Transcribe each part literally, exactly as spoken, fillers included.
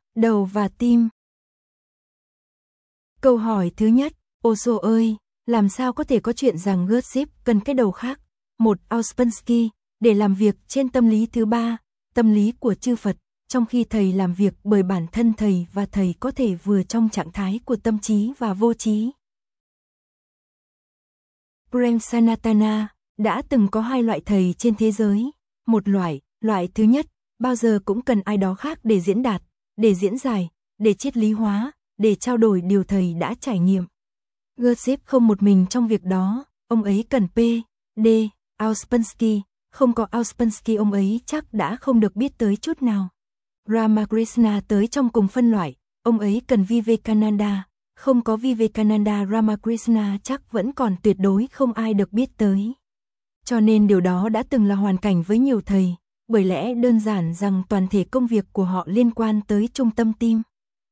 đầu và tim. Câu hỏi thứ nhất, Osho ơi, làm sao có thể có chuyện rằng Gurdjieff cần cái đầu khác, một Ouspensky, để làm việc trên tâm lý thứ ba, tâm lý của chư Phật, trong khi thầy làm việc bởi bản thân thầy và thầy có thể vừa trong trạng thái của tâm trí và vô trí. Prem Sanatana, đã từng có hai loại thầy trên thế giới. Một loại, loại thứ nhất, bao giờ cũng cần ai đó khác để diễn đạt, để diễn giải, để triết lý hóa, để trao đổi điều thầy đã trải nghiệm. Gurdjieff không một mình trong việc đó, ông ấy cần P. D. Ouspensky, không có Ouspensky ông ấy chắc đã không được biết tới chút nào. Ramakrishna tới trong cùng phân loại, ông ấy cần Vivekananda, không có Vivekananda Ramakrishna chắc vẫn còn tuyệt đối không ai được biết tới. Cho nên điều đó đã từng là hoàn cảnh với nhiều thầy, bởi lẽ đơn giản rằng toàn thể công việc của họ liên quan tới trung tâm tim.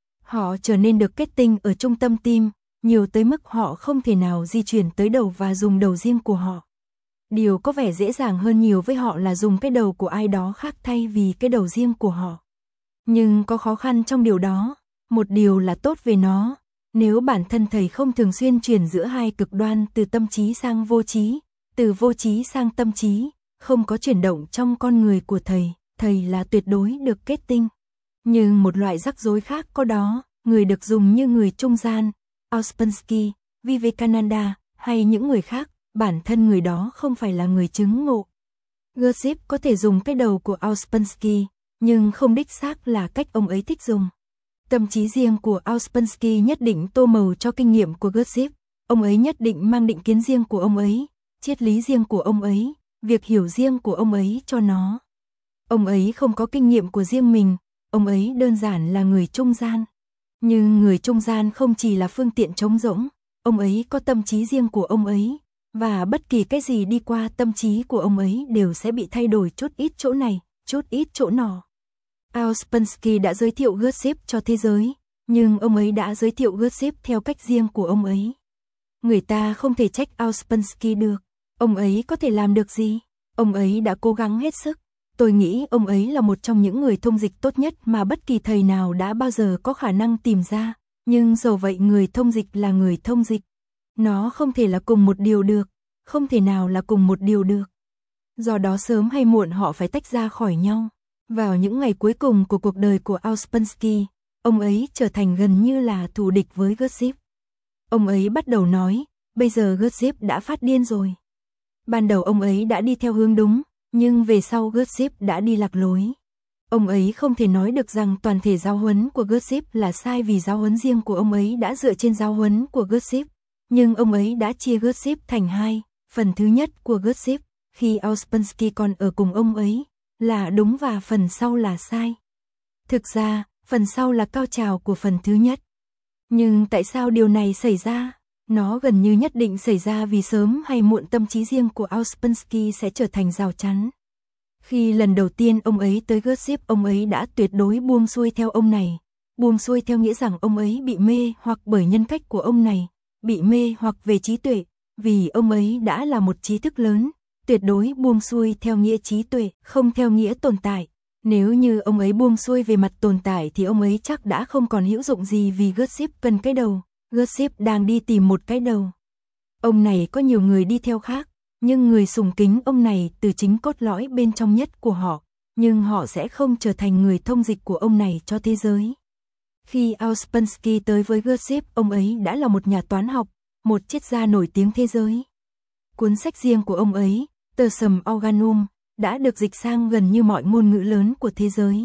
Họ trở nên được kết tinh ở trung tâm tim, nhiều tới mức họ không thể nào di chuyển tới đầu và dùng đầu riêng của họ. Điều có vẻ dễ dàng hơn nhiều với họ là dùng cái đầu của ai đó khác thay vì cái đầu riêng của họ. Nhưng có khó khăn trong điều đó, một điều là tốt về nó, nếu bản thân thầy không thường xuyên chuyển giữa hai cực đoan từ tâm trí sang vô trí, từ vô trí sang tâm trí, không có chuyển động trong con người của thầy, thầy là tuyệt đối được kết tinh. Nhưng một loại rắc rối khác có đó, người được dùng như người trung gian, Ouspensky, Vivekananda, hay những người khác, bản thân người đó không phải là người chứng ngộ. Gurdjieff có thể dùng cái đầu của Ouspensky, nhưng không đích xác là cách ông ấy thích dùng. Tâm trí riêng của Ouspensky nhất định tô màu cho kinh nghiệm của Gurdjieff, ông ấy nhất định mang định kiến riêng của ông ấy, triết lý riêng của ông ấy, việc hiểu riêng của ông ấy cho nó. Ông ấy không có kinh nghiệm của riêng mình, ông ấy đơn giản là người trung gian. Nhưng người trung gian không chỉ là phương tiện trống rỗng, ông ấy có tâm trí riêng của ông ấy, và bất kỳ cái gì đi qua tâm trí của ông ấy đều sẽ bị thay đổi chút ít chỗ này, chút ít chỗ nọ. Ouspensky đã giới thiệu Gurdjieff cho thế giới, nhưng ông ấy đã giới thiệu Gurdjieff theo cách riêng của ông ấy. Người ta không thể trách Ouspensky được, ông ấy có thể làm được gì? Ông ấy đã cố gắng hết sức. Tôi nghĩ ông ấy là một trong những người thông dịch tốt nhất mà bất kỳ thầy nào đã bao giờ có khả năng tìm ra, nhưng dầu vậy người thông dịch là người thông dịch. Nó không thể là cùng một điều được, không thể nào là cùng một điều được. Do đó sớm hay muộn họ phải tách ra khỏi nhau. Vào những ngày cuối cùng của cuộc đời của Ouspensky, ông ấy trở thành gần như là thù địch với Gurdjieff. Ông ấy bắt đầu nói, bây giờ Gurdjieff đã phát điên rồi. Ban đầu ông ấy đã đi theo hướng đúng, nhưng về sau Gurdjieff đã đi lạc lối. Ông ấy không thể nói được rằng toàn thể giáo huấn của Gurdjieff là sai vì giáo huấn riêng của ông ấy đã dựa trên giáo huấn của Gurdjieff. Nhưng ông ấy đã chia Gurdjieff thành hai, phần thứ nhất của Gurdjieff, khi Ouspensky còn ở cùng ông ấy, là đúng và phần sau là sai. Thực ra, phần sau là cao trào của phần thứ nhất. Nhưng tại sao điều này xảy ra? Nó gần như nhất định xảy ra vì sớm hay muộn tâm trí riêng của Ouspensky sẽ trở thành rào chắn. Khi lần đầu tiên ông ấy tới Gurdjieff, ông ấy đã tuyệt đối buông xuôi theo ông này. Buông xuôi theo nghĩa rằng ông ấy bị mê hoặc bởi nhân cách của ông này, bị mê hoặc về trí tuệ, vì ông ấy đã là một trí thức lớn, tuyệt đối buông xuôi theo nghĩa trí tuệ, không theo nghĩa tồn tại. Nếu như ông ấy buông xuôi về mặt tồn tại thì ông ấy chắc đã không còn hữu dụng gì vì Gurdjieff cần cái đầu. Gurdjieff đang đi tìm một cái đầu. Ông này có nhiều người đi theo khác, nhưng người sùng kính ông này từ chính cốt lõi bên trong nhất của họ, nhưng họ sẽ không trở thành người thông dịch của ông này cho thế giới. Khi Ouspensky tới với Gurdjieff, ông ấy đã là một nhà toán học, một triết gia nổi tiếng thế giới. Cuốn sách riêng của ông ấy, The Sum Organum, đã được dịch sang gần như mọi ngôn ngữ lớn của thế giới.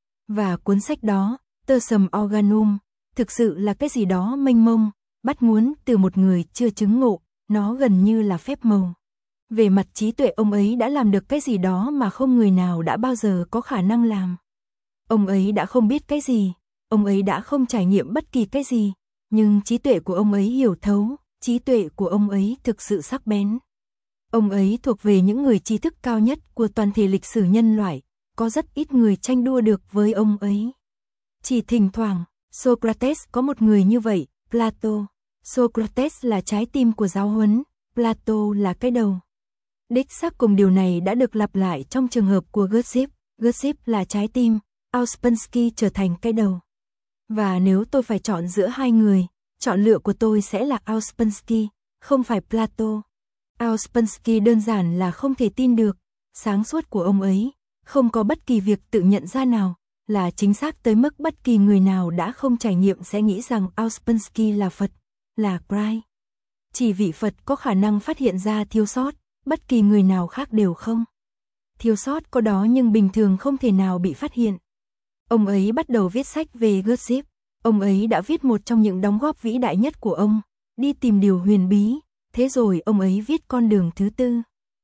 Và cuốn sách đó, The Sum Organum, thực sự là cái gì đó mênh mông, bắt nguồn từ một người chưa chứng ngộ, nó gần như là phép màu. Về mặt trí tuệ ông ấy đã làm được cái gì đó mà không người nào đã bao giờ có khả năng làm. Ông ấy đã không biết cái gì, ông ấy đã không trải nghiệm bất kỳ cái gì, nhưng trí tuệ của ông ấy hiểu thấu, trí tuệ của ông ấy thực sự sắc bén. Ông ấy thuộc về những người trí thức cao nhất của toàn thể lịch sử nhân loại, có rất ít người tranh đua được với ông ấy. Chỉ thỉnh thoảng, Socrates có một người như vậy, Plato. Socrates là trái tim của giáo huấn, Plato là cái đầu. Đích xác cùng điều này đã được lặp lại trong trường hợp của Gurdjieff. Gurdjieff là trái tim, Ouspensky trở thành cái đầu. Và nếu tôi phải chọn giữa hai người, chọn lựa của tôi sẽ là Ouspensky, không phải Plato. Ouspensky đơn giản là không thể tin được, sáng suốt của ông ấy, không có bất kỳ việc tự nhận ra nào, là chính xác tới mức bất kỳ người nào đã không trải nghiệm sẽ nghĩ rằng Ouspensky là Phật, là Christ. Chỉ vị Phật có khả năng phát hiện ra thiếu sót, bất kỳ người nào khác đều không. Thiếu sót có đó nhưng bình thường không thể nào bị phát hiện. Ông ấy bắt đầu viết sách về Gossip. Ông ấy đã viết một trong những đóng góp vĩ đại nhất của ông, Đi tìm điều huyền bí. Thế rồi ông ấy viết Con đường thứ tư.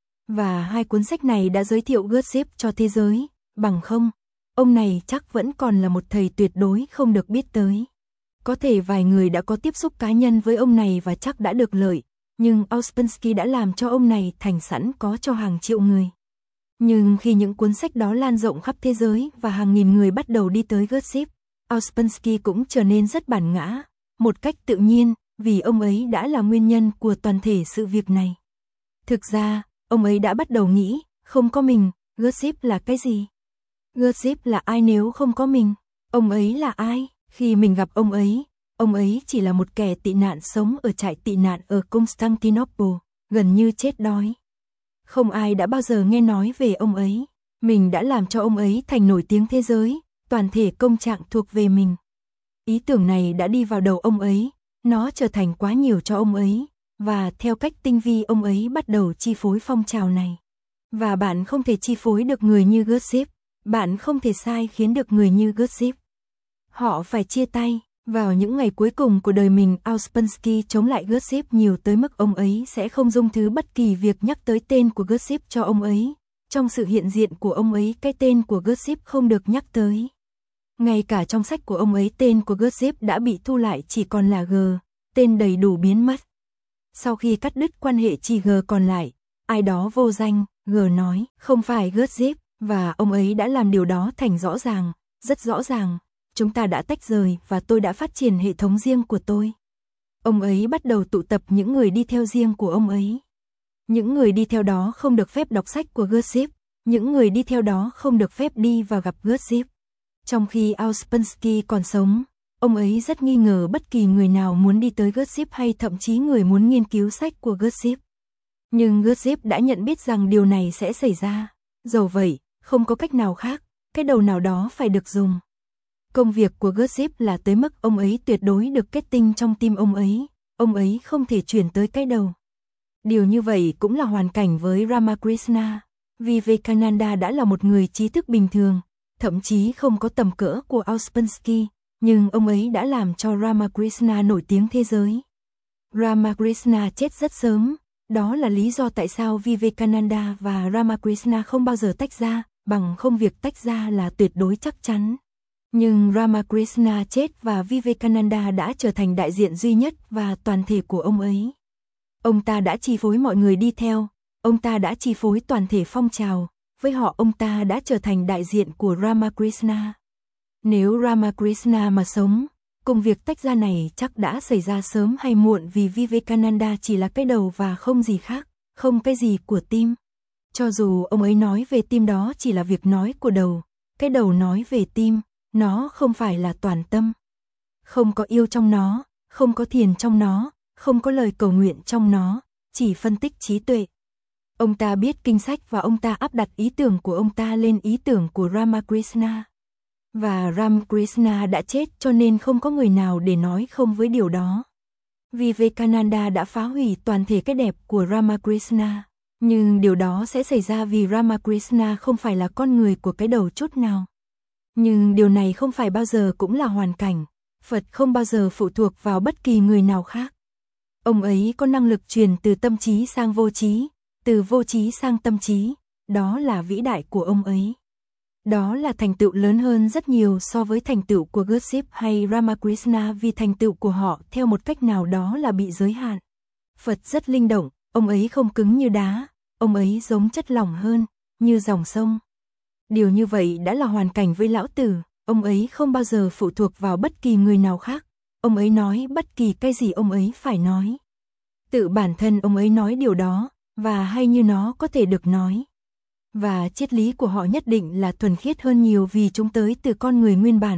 Và hai cuốn sách này đã giới thiệu Gossip cho thế giới, bằng không, ông này chắc vẫn còn là một thầy tuyệt đối không được biết tới. Có thể vài người đã có tiếp xúc cá nhân với ông này và chắc đã được lợi, nhưng Ouspensky đã làm cho ông này thành sẵn có cho hàng triệu người. Nhưng khi những cuốn sách đó lan rộng khắp thế giới và hàng nghìn người bắt đầu đi tới Gossip, Ouspensky cũng trở nên rất bản ngã, một cách tự nhiên, vì ông ấy đã là nguyên nhân của toàn thể sự việc này. Thực ra, ông ấy đã bắt đầu nghĩ, không có mình, Gossip là cái gì? Gossip là ai nếu không có mình? Ông ấy là ai? Khi mình gặp ông ấy, ông ấy chỉ là một kẻ tị nạn sống ở trại tị nạn ở Constantinople, gần như chết đói. Không ai đã bao giờ nghe nói về ông ấy. Mình đã làm cho ông ấy thành nổi tiếng thế giới, toàn thể công trạng thuộc về mình. Ý tưởng này đã đi vào đầu ông ấy, nó trở thành quá nhiều cho ông ấy, và theo cách tinh vi ông ấy bắt đầu chi phối phong trào này. Và bạn không thể chi phối được người như Gossip, bạn không thể sai khiến được người như Gossip. Họ phải chia tay. Vào những ngày cuối cùng của đời mình, Ouspensky chống lại Gossip nhiều tới mức ông ấy sẽ không dung thứ bất kỳ việc nhắc tới tên của Gossip cho ông ấy. Trong sự hiện diện của ông ấy, cái tên của Gossip không được nhắc tới. Ngay cả trong sách của ông ấy, tên của Gossip đã bị thu lại chỉ còn là G, tên đầy đủ biến mất. Sau khi cắt đứt quan hệ chỉ G còn lại, ai đó vô danh, G nói, không phải Gossip, và ông ấy đã làm điều đó thành rõ ràng, rất rõ ràng. Chúng ta đã tách rời và tôi đã phát triển hệ thống riêng của tôi. Ông ấy bắt đầu tụ tập những người đi theo riêng của ông ấy. Những người đi theo đó không được phép đọc sách của Gossip, những người đi theo đó không được phép đi và gặp Gossip. Trong khi Ouspensky còn sống, ông ấy rất nghi ngờ bất kỳ người nào muốn đi tới Gossip hay thậm chí người muốn nghiên cứu sách của Gossip. Nhưng Gossip đã nhận biết rằng điều này sẽ xảy ra. Dẫu vậy, không có cách nào khác, cái đầu nào đó phải được dùng. Công việc của Gossip là tới mức ông ấy tuyệt đối được kết tinh trong tim ông ấy, ông ấy không thể chuyển tới cái đầu. Điều như vậy cũng là hoàn cảnh với Ramakrishna. Vivekananda đã là một người trí thức bình thường, thậm chí không có tầm cỡ của Ouspensky, nhưng ông ấy đã làm cho Ramakrishna nổi tiếng thế giới. Ramakrishna chết rất sớm, đó là lý do tại sao Vivekananda và Ramakrishna không bao giờ tách ra, bằng không việc tách ra là tuyệt đối chắc chắn. Nhưng Ramakrishna chết và Vivekananda đã trở thành đại diện duy nhất và toàn thể của ông ấy. Ông ta đã chi phối mọi người đi theo, ông ta đã chi phối toàn thể phong trào, với họ ông ta đã trở thành đại diện của Ramakrishna. Nếu Ramakrishna mà sống, công việc tách ra này chắc đã xảy ra sớm hay muộn vì Vivekananda chỉ là cái đầu và không gì khác, không cái gì của tim. Cho dù ông ấy nói về tim đó chỉ là việc nói của đầu, cái đầu nói về tim. Nó không phải là toàn tâm. Không có yêu trong nó, không có thiền trong nó, không có lời cầu nguyện trong nó, chỉ phân tích trí tuệ. Ông ta biết kinh sách và ông ta áp đặt ý tưởng của ông ta lên ý tưởng của Ramakrishna. Và Ramakrishna đã chết cho nên không có người nào để nói không với điều đó. Vivekananda đã phá hủy toàn thể cái đẹp của Ramakrishna. Nhưng điều đó sẽ xảy ra vì Ramakrishna không phải là con người của cái đầu chút nào. Nhưng điều này không phải bao giờ cũng là hoàn cảnh. Phật không bao giờ phụ thuộc vào bất kỳ người nào khác. Ông ấy có năng lực truyền từ tâm trí sang vô trí, từ vô trí sang tâm trí. Đó là vĩ đại của ông ấy. Đó là thành tựu lớn hơn rất nhiều so với thành tựu của Gossip hay Ramakrishna vì thành tựu của họ theo một cách nào đó là bị giới hạn. Phật rất linh động, ông ấy không cứng như đá, ông ấy giống chất lỏng hơn, như dòng sông. Điều như vậy đã là hoàn cảnh với Lão Tử, ông ấy không bao giờ phụ thuộc vào bất kỳ người nào khác, ông ấy nói bất kỳ cái gì ông ấy phải nói. Tự bản thân ông ấy nói điều đó, và hay như nó có thể được nói. Và triết lý của họ nhất định là thuần khiết hơn nhiều vì chúng tới từ con người nguyên bản,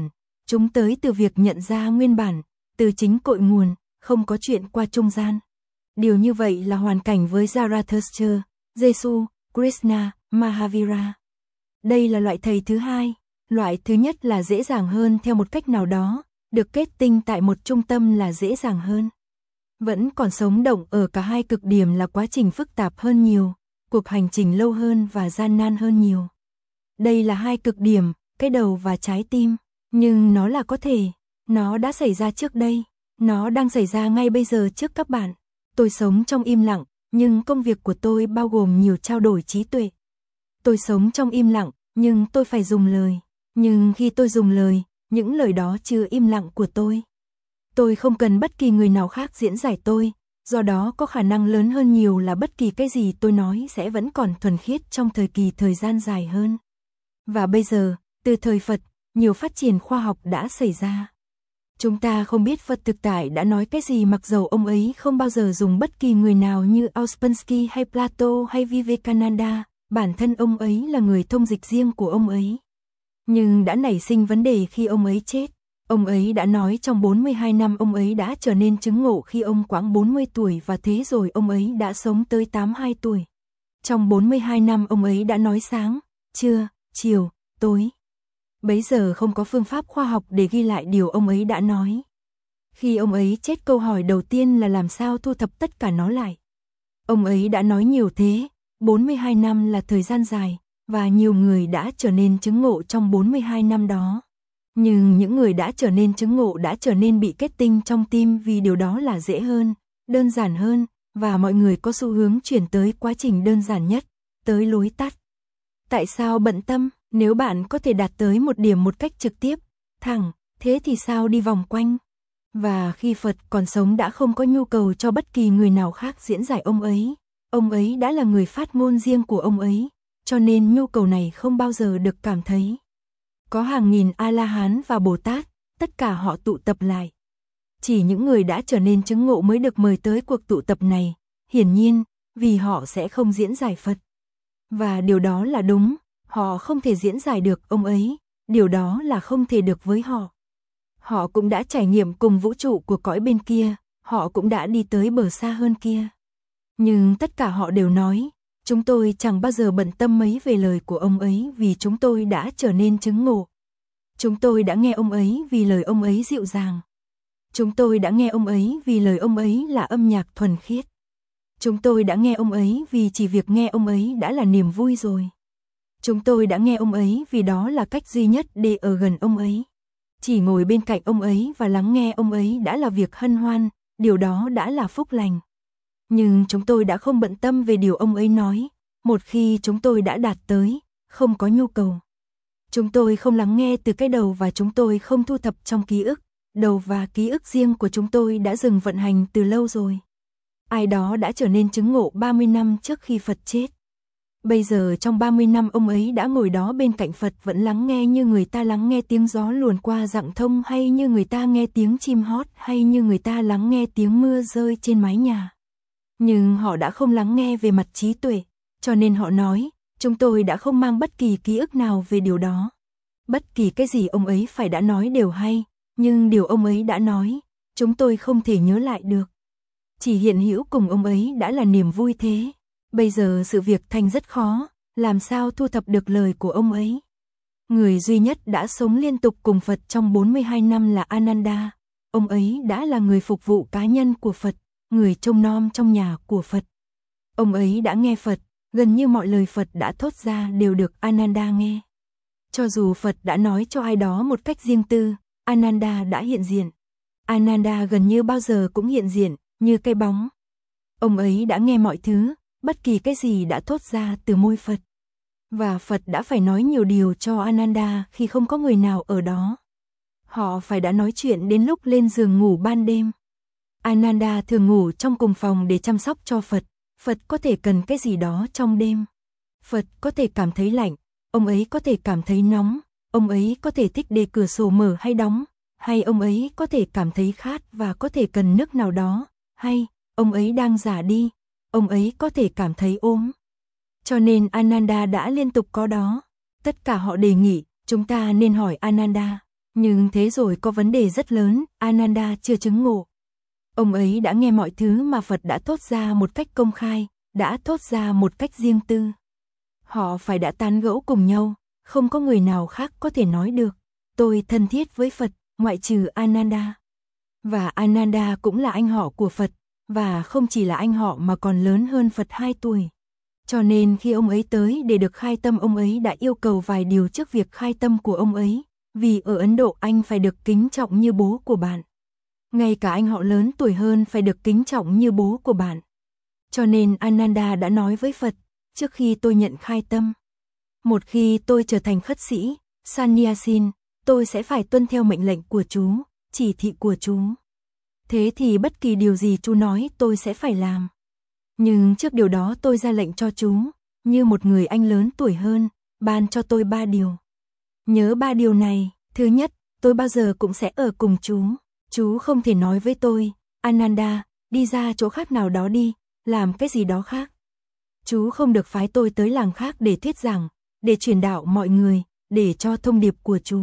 Chúng tới từ việc nhận ra nguyên bản, từ chính cội nguồn, không có chuyện qua trung gian. Điều như vậy là hoàn cảnh với Zarathustra, Giêsu, Krishna, Mahavira. Đây là loại thầy thứ hai. Loại thứ nhất là dễ dàng hơn theo một cách nào đó, được kết tinh tại một trung tâm là dễ dàng hơn. Vẫn còn sống động ở cả hai cực điểm là quá trình phức tạp hơn nhiều, cuộc hành trình lâu hơn và gian nan hơn nhiều. Đây là hai cực điểm, cái đầu và trái tim, nhưng nó là có thể, nó đã xảy ra trước đây, nó đang xảy ra ngay bây giờ trước các bạn. Tôi sống trong im lặng, nhưng công việc của tôi bao gồm nhiều trao đổi trí tuệ. Tôi sống trong im lặng, nhưng tôi phải dùng lời. Nhưng khi tôi dùng lời, những lời đó chứa im lặng của tôi. Tôi không cần bất kỳ người nào khác diễn giải tôi, do đó có khả năng lớn hơn nhiều là bất kỳ cái gì tôi nói sẽ vẫn còn thuần khiết trong thời kỳ thời gian dài hơn. Và bây giờ, từ thời Phật, nhiều phát triển khoa học đã xảy ra. Chúng ta không biết Phật thực tại đã nói cái gì mặc dầu ông ấy không bao giờ dùng bất kỳ người nào như Ouspensky hay Plato hay Vivekananda, bản thân ông ấy là người thông dịch riêng của ông ấy. Nhưng đã nảy sinh vấn đề khi ông ấy chết. Ông ấy đã nói trong bốn mươi hai năm ông ấy đã trở nên chứng ngộ khi ông quãng bốn mươi tuổi và thế rồi ông ấy đã sống tới tám mươi hai tuổi. Trong bốn mươi hai năm ông ấy đã nói sáng, trưa, chiều, tối. Bấy giờ không có phương pháp khoa học để ghi lại điều ông ấy đã nói. Khi ông ấy chết câu hỏi đầu tiên là làm sao thu thập tất cả nó lại. Ông ấy đã nói nhiều thế, bốn mươi hai năm là thời gian dài, và nhiều người đã trở nên chứng ngộ trong bốn mươi hai năm đó. Nhưng những người đã trở nên chứng ngộ đã trở nên bị kết tinh trong tim vì điều đó là dễ hơn, đơn giản hơn, và mọi người có xu hướng chuyển tới quá trình đơn giản nhất, tới lối tắt. Tại sao bận tâm, nếu bạn có thể đạt tới một điểm một cách trực tiếp, thẳng, thế thì sao đi vòng quanh? Và khi Phật còn sống đã không có nhu cầu cho bất kỳ người nào khác diễn giải ông ấy, ông ấy đã là người phát ngôn riêng của ông ấy, cho nên nhu cầu này không bao giờ được cảm thấy. Có hàng nghìn A-la-hán và Bồ Tát, tất cả họ tụ tập lại. Chỉ những người đã trở nên chứng ngộ mới được mời tới cuộc tụ tập này, hiển nhiên, vì họ sẽ không diễn giải Phật. Và điều đó là đúng, họ không thể diễn giải được ông ấy, điều đó là không thể được với họ. Họ cũng đã trải nghiệm cùng vũ trụ của cõi bên kia, họ cũng đã đi tới bờ xa hơn kia. Nhưng tất cả họ đều nói, chúng tôi chẳng bao giờ bận tâm mấy về lời của ông ấy vì chúng tôi đã trở nên chứng ngộ. Chúng tôi đã nghe ông ấy vì lời ông ấy dịu dàng. Chúng tôi đã nghe ông ấy vì lời ông ấy là âm nhạc thuần khiết. Chúng tôi đã nghe ông ấy vì chỉ việc nghe ông ấy đã là niềm vui rồi. Chúng tôi đã nghe ông ấy vì đó là cách duy nhất để ở gần ông ấy. Chỉ ngồi bên cạnh ông ấy và lắng nghe ông ấy đã là việc hân hoan, điều đó đã là phúc lành. Nhưng chúng tôi đã không bận tâm về điều ông ấy nói, một khi chúng tôi đã đạt tới, không có nhu cầu. Chúng tôi không lắng nghe từ cái đầu và chúng tôi không thu thập trong ký ức, đầu và ký ức riêng của chúng tôi đã dừng vận hành từ lâu rồi. Ai đó đã trở nên chứng ngộ ba mươi năm trước khi Phật chết. Bây giờ trong ba mươi năm ông ấy đã ngồi đó bên cạnh Phật vẫn lắng nghe như người ta lắng nghe tiếng gió luồn qua rặng thông hay như người ta nghe tiếng chim hót hay như người ta lắng nghe tiếng mưa rơi trên mái nhà. Nhưng họ đã không lắng nghe về mặt trí tuệ, cho nên họ nói, chúng tôi đã không mang bất kỳ ký ức nào về điều đó. Bất kỳ cái gì ông ấy phải đã nói đều hay, nhưng điều ông ấy đã nói, chúng tôi không thể nhớ lại được. Chỉ hiện hữu cùng ông ấy đã là niềm vui thế. Bây giờ sự việc thành rất khó, làm sao thu thập được lời của ông ấy. Người duy nhất đã sống liên tục cùng Phật trong bốn mươi hai năm là Ananda. Ông ấy đã là người phục vụ cá nhân của Phật, người trông nom trong nhà của Phật. Ông ấy đã nghe Phật, gần như mọi lời Phật đã thốt ra đều được Ananda nghe. Cho dù Phật đã nói cho ai đó một cách riêng tư, Ananda đã hiện diện. Ananda gần như bao giờ cũng hiện diện, như cái bóng. Ông ấy đã nghe mọi thứ, bất kỳ cái gì đã thốt ra từ môi Phật. Và Phật đã phải nói nhiều điều cho Ananda khi không có người nào ở đó. Họ phải đã nói chuyện đến lúc lên giường ngủ ban đêm. Ananda thường ngủ trong cùng phòng để chăm sóc cho Phật. Phật có thể cần cái gì đó trong đêm. Phật có thể cảm thấy lạnh, ông ấy có thể cảm thấy nóng, ông ấy có thể thích để cửa sổ mở hay đóng, hay ông ấy có thể cảm thấy khát và có thể cần nước nào đó, hay ông ấy đang già đi, ông ấy có thể cảm thấy ốm. Cho nên Ananda đã liên tục có đó. Tất cả họ đề nghị, chúng ta nên hỏi Ananda. Nhưng thế rồi có vấn đề rất lớn, Ananda chưa chứng ngộ. Ông ấy đã nghe mọi thứ mà Phật đã thốt ra một cách công khai, đã thốt ra một cách riêng tư. Họ phải đã tán gẫu cùng nhau, không có người nào khác có thể nói được. Tôi thân thiết với Phật, ngoại trừ Ananda. Và Ananda cũng là anh họ của Phật, và không chỉ là anh họ mà còn lớn hơn Phật hai tuổi. Cho nên khi ông ấy tới để được khai tâm, ông ấy đã yêu cầu vài điều trước việc khai tâm của ông ấy, vì ở Ấn Độ anh phải được kính trọng như bố của bạn. Ngay cả anh họ lớn tuổi hơn phải được kính trọng như bố của bạn. Cho nên Ananda đã nói với Phật, trước khi tôi nhận khai tâm, một khi tôi trở thành khất sĩ, Sannyasin, tôi sẽ phải tuân theo mệnh lệnh của chú, chỉ thị của chú. Thế thì bất kỳ điều gì chú nói tôi sẽ phải làm. Nhưng trước điều đó tôi ra lệnh cho chú, như một người anh lớn tuổi hơn, ban cho tôi ba điều. Nhớ ba điều này, thứ nhất, tôi bao giờ cũng sẽ ở cùng chú. Chú không thể nói với tôi, Ananda, đi ra chỗ khác nào đó đi, làm cái gì đó khác. Chú không được phái tôi tới làng khác để thuyết giảng, để truyền đạo mọi người, để cho thông điệp của chú.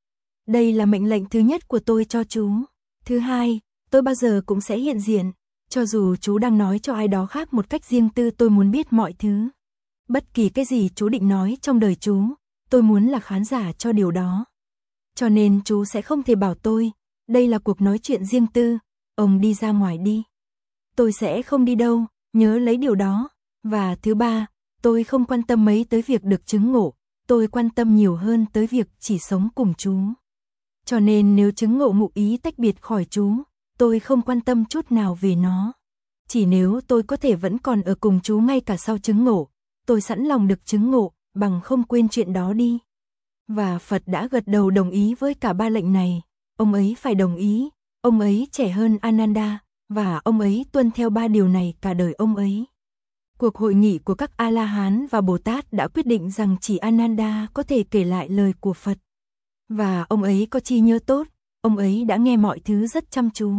Đây là mệnh lệnh thứ nhất của tôi cho chú. Thứ hai, tôi bao giờ cũng sẽ hiện diện, cho dù chú đang nói cho ai đó khác một cách riêng tư, tôi muốn biết mọi thứ. Bất kỳ cái gì chú định nói trong đời chú, tôi muốn là khán giả cho điều đó. Cho nên chú sẽ không thể bảo tôi, đây là cuộc nói chuyện riêng tư, ông đi ra ngoài đi. Tôi sẽ không đi đâu, nhớ lấy điều đó. Và thứ ba, tôi không quan tâm mấy tới việc được chứng ngộ, tôi quan tâm nhiều hơn tới việc chỉ sống cùng chú. Cho nên nếu chứng ngộ ngụ ý tách biệt khỏi chú, tôi không quan tâm chút nào về nó. Chỉ nếu tôi có thể vẫn còn ở cùng chú ngay cả sau chứng ngộ, tôi sẵn lòng được chứng ngộ, bằng không quên chuyện đó đi. Và Phật đã gật đầu đồng ý với cả ba lệnh này. Ông ấy phải đồng ý, ông ấy trẻ hơn Ananda, và ông ấy tuân theo ba điều này cả đời ông ấy. Cuộc hội nghị của các A-la-hán và Bồ Tát đã quyết định rằng chỉ Ananda có thể kể lại lời của Phật. Và ông ấy có trí nhớ tốt, ông ấy đã nghe mọi thứ rất chăm chú.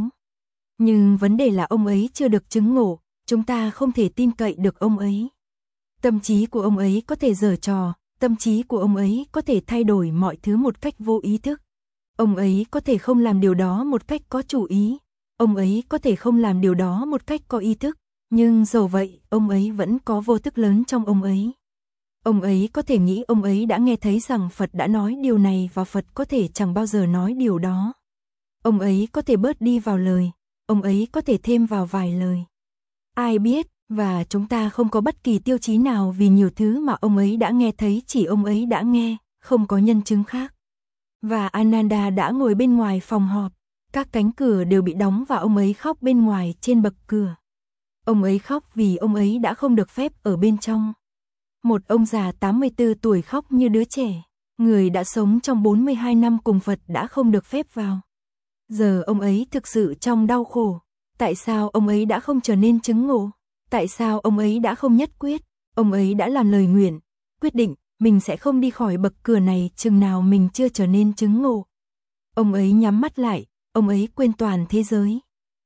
Nhưng vấn đề là ông ấy chưa được chứng ngộ, chúng ta không thể tin cậy được ông ấy. Tâm trí của ông ấy có thể giở trò, tâm trí của ông ấy có thể thay đổi mọi thứ một cách vô ý thức. Ông ấy có thể không làm điều đó một cách có chủ ý, ông ấy có thể không làm điều đó một cách có ý thức, nhưng dầu vậy, ông ấy vẫn có vô thức lớn trong ông ấy. Ông ấy có thể nghĩ ông ấy đã nghe thấy rằng Phật đã nói điều này và Phật có thể chẳng bao giờ nói điều đó. Ông ấy có thể bớt đi vào lời, ông ấy có thể thêm vào vài lời. Ai biết, và chúng ta không có bất kỳ tiêu chí nào vì nhiều thứ mà ông ấy đã nghe thấy chỉ ông ấy đã nghe, không có nhân chứng khác. Và Ananda đã ngồi bên ngoài phòng họp, các cánh cửa đều bị đóng và ông ấy khóc bên ngoài trên bậc cửa. Ông ấy khóc vì ông ấy đã không được phép ở bên trong. Một ông già tám mươi tư tuổi khóc như đứa trẻ, người đã sống trong bốn mươi hai năm cùng Phật đã không được phép vào. Giờ ông ấy thực sự trong đau khổ. Tại sao ông ấy đã không trở nên chứng ngộ? Tại sao ông ấy đã không nhất quyết? Ông ấy đã làm lời nguyện, quyết định mình sẽ không đi khỏi bậc cửa này chừng nào mình chưa trở nên chứng ngộ. Ông ấy nhắm mắt lại, ông ấy quên toàn thế giới.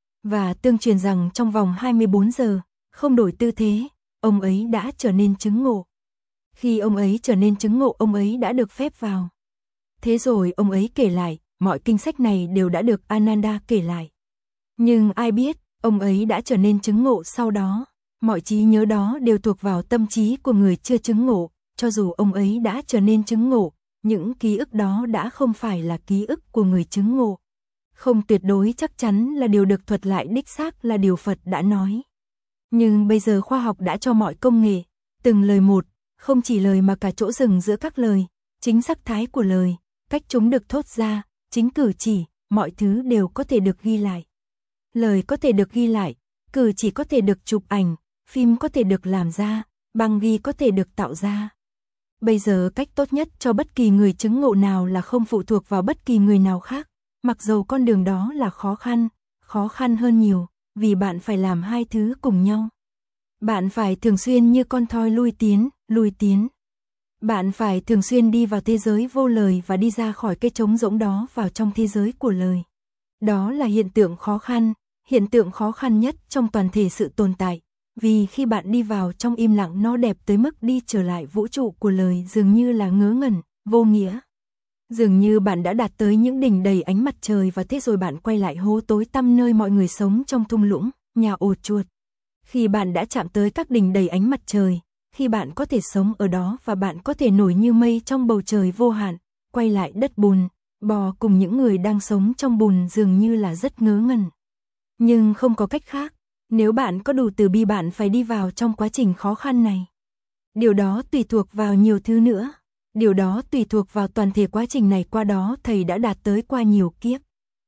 Và tương truyền rằng trong vòng hai mươi bốn giờ, không đổi tư thế, ông ấy đã trở nên chứng ngộ. Khi ông ấy trở nên chứng ngộ, ông ấy đã được phép vào. Thế rồi ông ấy kể lại, mọi kinh sách này đều đã được Ananda kể lại. Nhưng ai biết, ông ấy đã trở nên chứng ngộ sau đó. Mọi trí nhớ đó đều thuộc vào tâm trí của người chưa chứng ngộ, cho dù ông ấy đã trở nên chứng ngộ, những ký ức đó đã không phải là ký ức của người chứng ngộ. Không tuyệt đối chắc chắn là điều được thuật lại đích xác là điều Phật đã nói. Nhưng bây giờ khoa học đã cho mọi công nghệ, từng lời một, không chỉ lời mà cả chỗ dừng giữa các lời, chính sắc thái của lời, cách chúng được thốt ra, chính cử chỉ, mọi thứ đều có thể được ghi lại. Lời có thể được ghi lại, cử chỉ có thể được chụp ảnh, phim có thể được làm ra, băng ghi có thể được tạo ra. Bây giờ cách tốt nhất cho bất kỳ người chứng ngộ nào là không phụ thuộc vào bất kỳ người nào khác, mặc dầu con đường đó là khó khăn, khó khăn hơn nhiều, vì bạn phải làm hai thứ cùng nhau. Bạn phải thường xuyên như con thoi lui tiến, lui tiến. Bạn phải thường xuyên đi vào thế giới vô lời và đi ra khỏi cái trống rỗng đó vào trong thế giới của lời. Đó là hiện tượng khó khăn, hiện tượng khó khăn nhất trong toàn thể sự tồn tại, vì khi bạn đi vào trong im lặng nó đẹp tới mức đi trở lại vũ trụ của lời dường như là ngớ ngẩn, vô nghĩa. Dường như bạn đã đạt tới những đỉnh đầy ánh mặt trời và thế rồi bạn quay lại hố tối tăm nơi mọi người sống trong thung lũng, nhà ổ chuột. Khi bạn đã chạm tới các đỉnh đầy ánh mặt trời, khi bạn có thể sống ở đó và bạn có thể nổi như mây trong bầu trời vô hạn, quay lại đất bùn, bò cùng những người đang sống trong bùn dường như là rất ngớ ngẩn. Nhưng không có cách khác, nếu bạn có đủ từ bi bạn phải đi vào trong quá trình khó khăn này. Điều đó tùy thuộc vào nhiều thứ nữa. Điều đó tùy thuộc vào toàn thể quá trình này qua đó thầy đã đạt tới qua nhiều kiếp.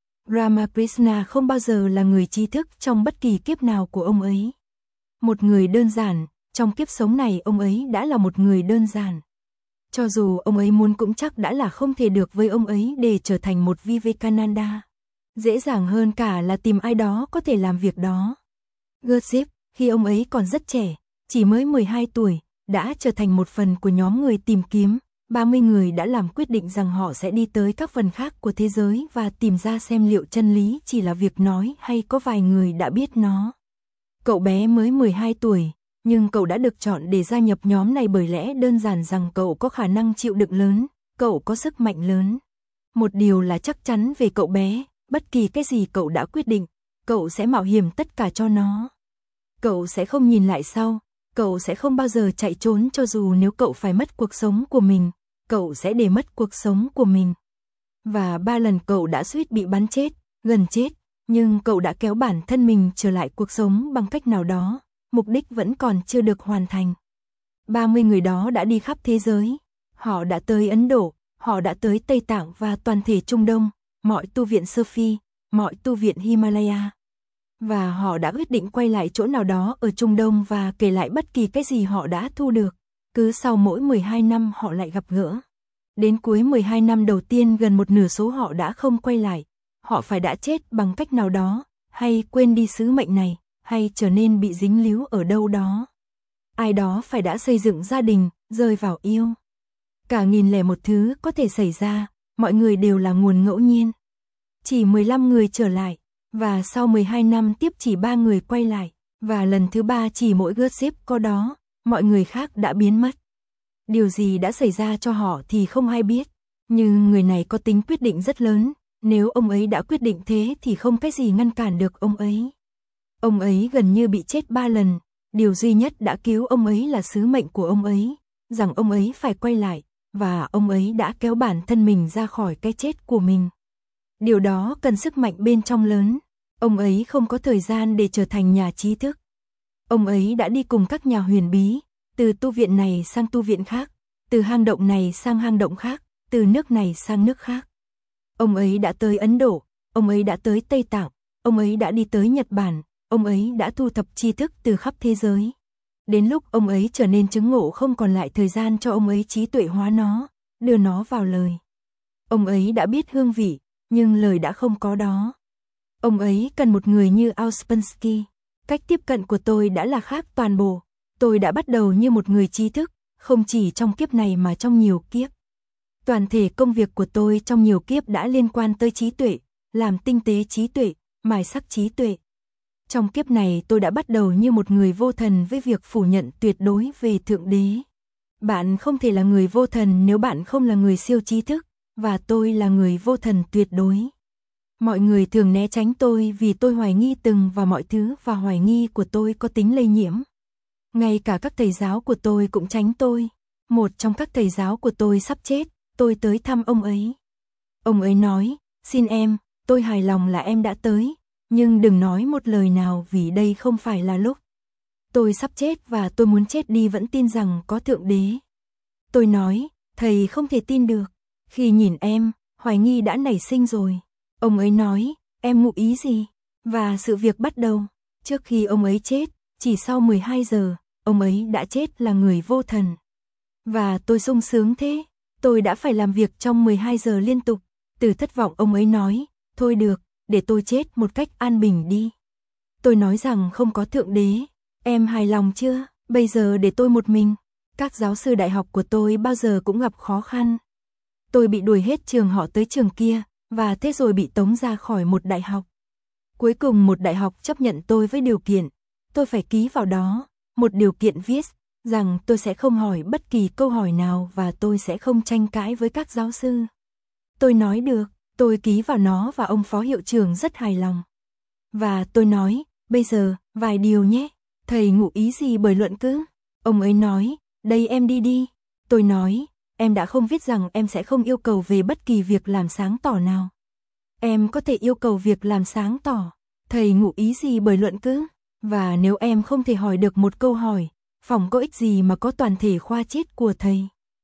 Ramakrishna không bao giờ là người trí thức trong bất kỳ kiếp nào của ông ấy. Một người đơn giản, trong kiếp sống này ông ấy đã là một người đơn giản. Cho dù ông ấy muốn cũng chắc đã là không thể được với ông ấy để trở thành một Vivekananda. Dễ dàng hơn cả là tìm ai đó có thể làm việc đó. Gurdjieff, khi ông ấy còn rất trẻ, chỉ mới mười hai tuổi, đã trở thành một phần của nhóm người tìm kiếm. ba mươi người đã làm quyết định rằng họ sẽ đi tới các phần khác của thế giới và tìm ra xem liệu chân lý chỉ là việc nói hay có vài người đã biết nó. Cậu bé mới mười hai tuổi, nhưng cậu đã được chọn để gia nhập nhóm này bởi lẽ đơn giản rằng cậu có khả năng chịu đựng lớn, cậu có sức mạnh lớn. Một điều là chắc chắn về cậu bé, bất kỳ cái gì cậu đã quyết định, cậu sẽ mạo hiểm tất cả cho nó. Cậu sẽ không nhìn lại sau, cậu sẽ không bao giờ chạy trốn cho dù nếu cậu phải mất cuộc sống của mình, cậu sẽ để mất cuộc sống của mình. Và ba lần cậu đã suýt bị bắn chết, gần chết, nhưng cậu đã kéo bản thân mình trở lại cuộc sống bằng cách nào đó, mục đích vẫn còn chưa được hoàn thành. ba mươi người đó đã đi khắp thế giới, họ đã tới Ấn Độ, họ đã tới Tây Tạng và toàn thể Trung Đông, mọi tu viện Sơ Phi, mọi tu viện Himalaya. Và họ đã quyết định quay lại chỗ nào đó ở Trung Đông và kể lại bất kỳ cái gì họ đã thu được. Cứ sau mỗi mười hai năm họ lại gặp gỡ. Đến cuối mười hai năm đầu tiên gần một nửa số họ đã không quay lại. Họ phải đã chết bằng cách nào đó, hay quên đi sứ mệnh này, hay trở nên bị dính líu ở đâu đó. Ai đó phải đã xây dựng gia đình, rơi vào yêu. Cả nghìn lẻ một thứ có thể xảy ra, mọi người đều là nguồn ngẫu nhiên. Chỉ mười lăm người trở lại, và sau mười hai năm tiếp chỉ ba người quay lại, và lần thứ ba chỉ mỗi Gurdjieff có đó, mọi người khác đã biến mất. Điều gì đã xảy ra cho họ thì không ai biết, nhưng người này có tính quyết định rất lớn, nếu ông ấy đã quyết định thế thì không cái gì ngăn cản được ông ấy. Ông ấy gần như bị chết ba lần, điều duy nhất đã cứu ông ấy là sứ mệnh của ông ấy, rằng ông ấy phải quay lại, và ông ấy đã kéo bản thân mình ra khỏi cái chết của mình. Điều đó cần sức mạnh bên trong lớn, ông ấy không có thời gian để trở thành nhà trí thức. Ông ấy đã đi cùng các nhà huyền bí, từ tu viện này sang tu viện khác, từ hang động này sang hang động khác, từ nước này sang nước khác. Ông ấy đã tới Ấn Độ, ông ấy đã tới Tây Tạng, ông ấy đã đi tới Nhật Bản, ông ấy đã thu thập tri thức từ khắp thế giới. Đến lúc ông ấy trở nên chứng ngộ không còn lại thời gian cho ông ấy trí tuệ hóa nó, đưa nó vào lời. Ông ấy đã biết hương vị, nhưng lời đã không có đó. Ông ấy cần một người như Ouspensky. Cách tiếp cận của tôi đã là khác toàn bộ. Tôi đã bắt đầu như một người trí thức, không chỉ trong kiếp này mà trong nhiều kiếp. Toàn thể công việc của tôi trong nhiều kiếp đã liên quan tới trí tuệ, làm tinh tế trí tuệ, mài sắc trí tuệ. Trong kiếp này tôi đã bắt đầu như một người vô thần với việc phủ nhận tuyệt đối về Thượng Đế. Bạn không thể là người vô thần nếu bạn không là người siêu trí thức, và tôi là người vô thần tuyệt đối. Mọi người thường né tránh tôi vì tôi hoài nghi từng và mọi thứ và hoài nghi của tôi có tính lây nhiễm. Ngay cả các thầy giáo của tôi cũng tránh tôi. Một trong các thầy giáo của tôi sắp chết, tôi tới thăm ông ấy. Ông ấy nói, xin em, tôi hài lòng là em đã tới, nhưng đừng nói một lời nào vì đây không phải là lúc. Tôi sắp chết và tôi muốn chết đi vẫn tin rằng có Thượng Đế. Tôi nói, thầy không thể tin được. Khi nhìn em, hoài nghi đã nảy sinh rồi. Ông ấy nói, em ngụ ý gì? Và sự việc bắt đầu. Trước khi ông ấy chết, chỉ sau mười hai giờ, ông ấy đã chết là người vô thần. Và tôi sung sướng thế. Tôi đã phải làm việc trong mười hai giờ liên tục. Từ thất vọng ông ấy nói, thôi được, để tôi chết một cách an bình đi. Tôi nói rằng không có Thượng Đế. Em hài lòng chưa? Bây giờ để tôi một mình. Các giáo sư đại học của tôi bao giờ cũng gặp khó khăn. Tôi bị đuổi hết trường họ tới trường kia, và thế rồi bị tống ra khỏi một đại học. Cuối cùng một đại học chấp nhận tôi với điều kiện, tôi phải ký vào đó, một điều kiện viết, rằng tôi sẽ không hỏi bất kỳ câu hỏi nào và tôi sẽ không tranh cãi với các giáo sư. Tôi nói được, tôi ký vào nó và ông phó hiệu trưởng rất hài lòng. Và tôi nói, bây giờ, vài điều nhé, thầy ngụ ý gì bởi luận cứ? Ông ấy nói, đây em đi đi. Tôi nói, em đã không viết rằng em sẽ không yêu cầu về bất kỳ việc làm sáng tỏ nào. Em có thể yêu cầu việc làm sáng tỏ, thầy ngụ ý gì bởi luận cứ? Và nếu em không thể hỏi được một câu hỏi, phỏng có ích gì mà có toàn thể khoa triết của thầy?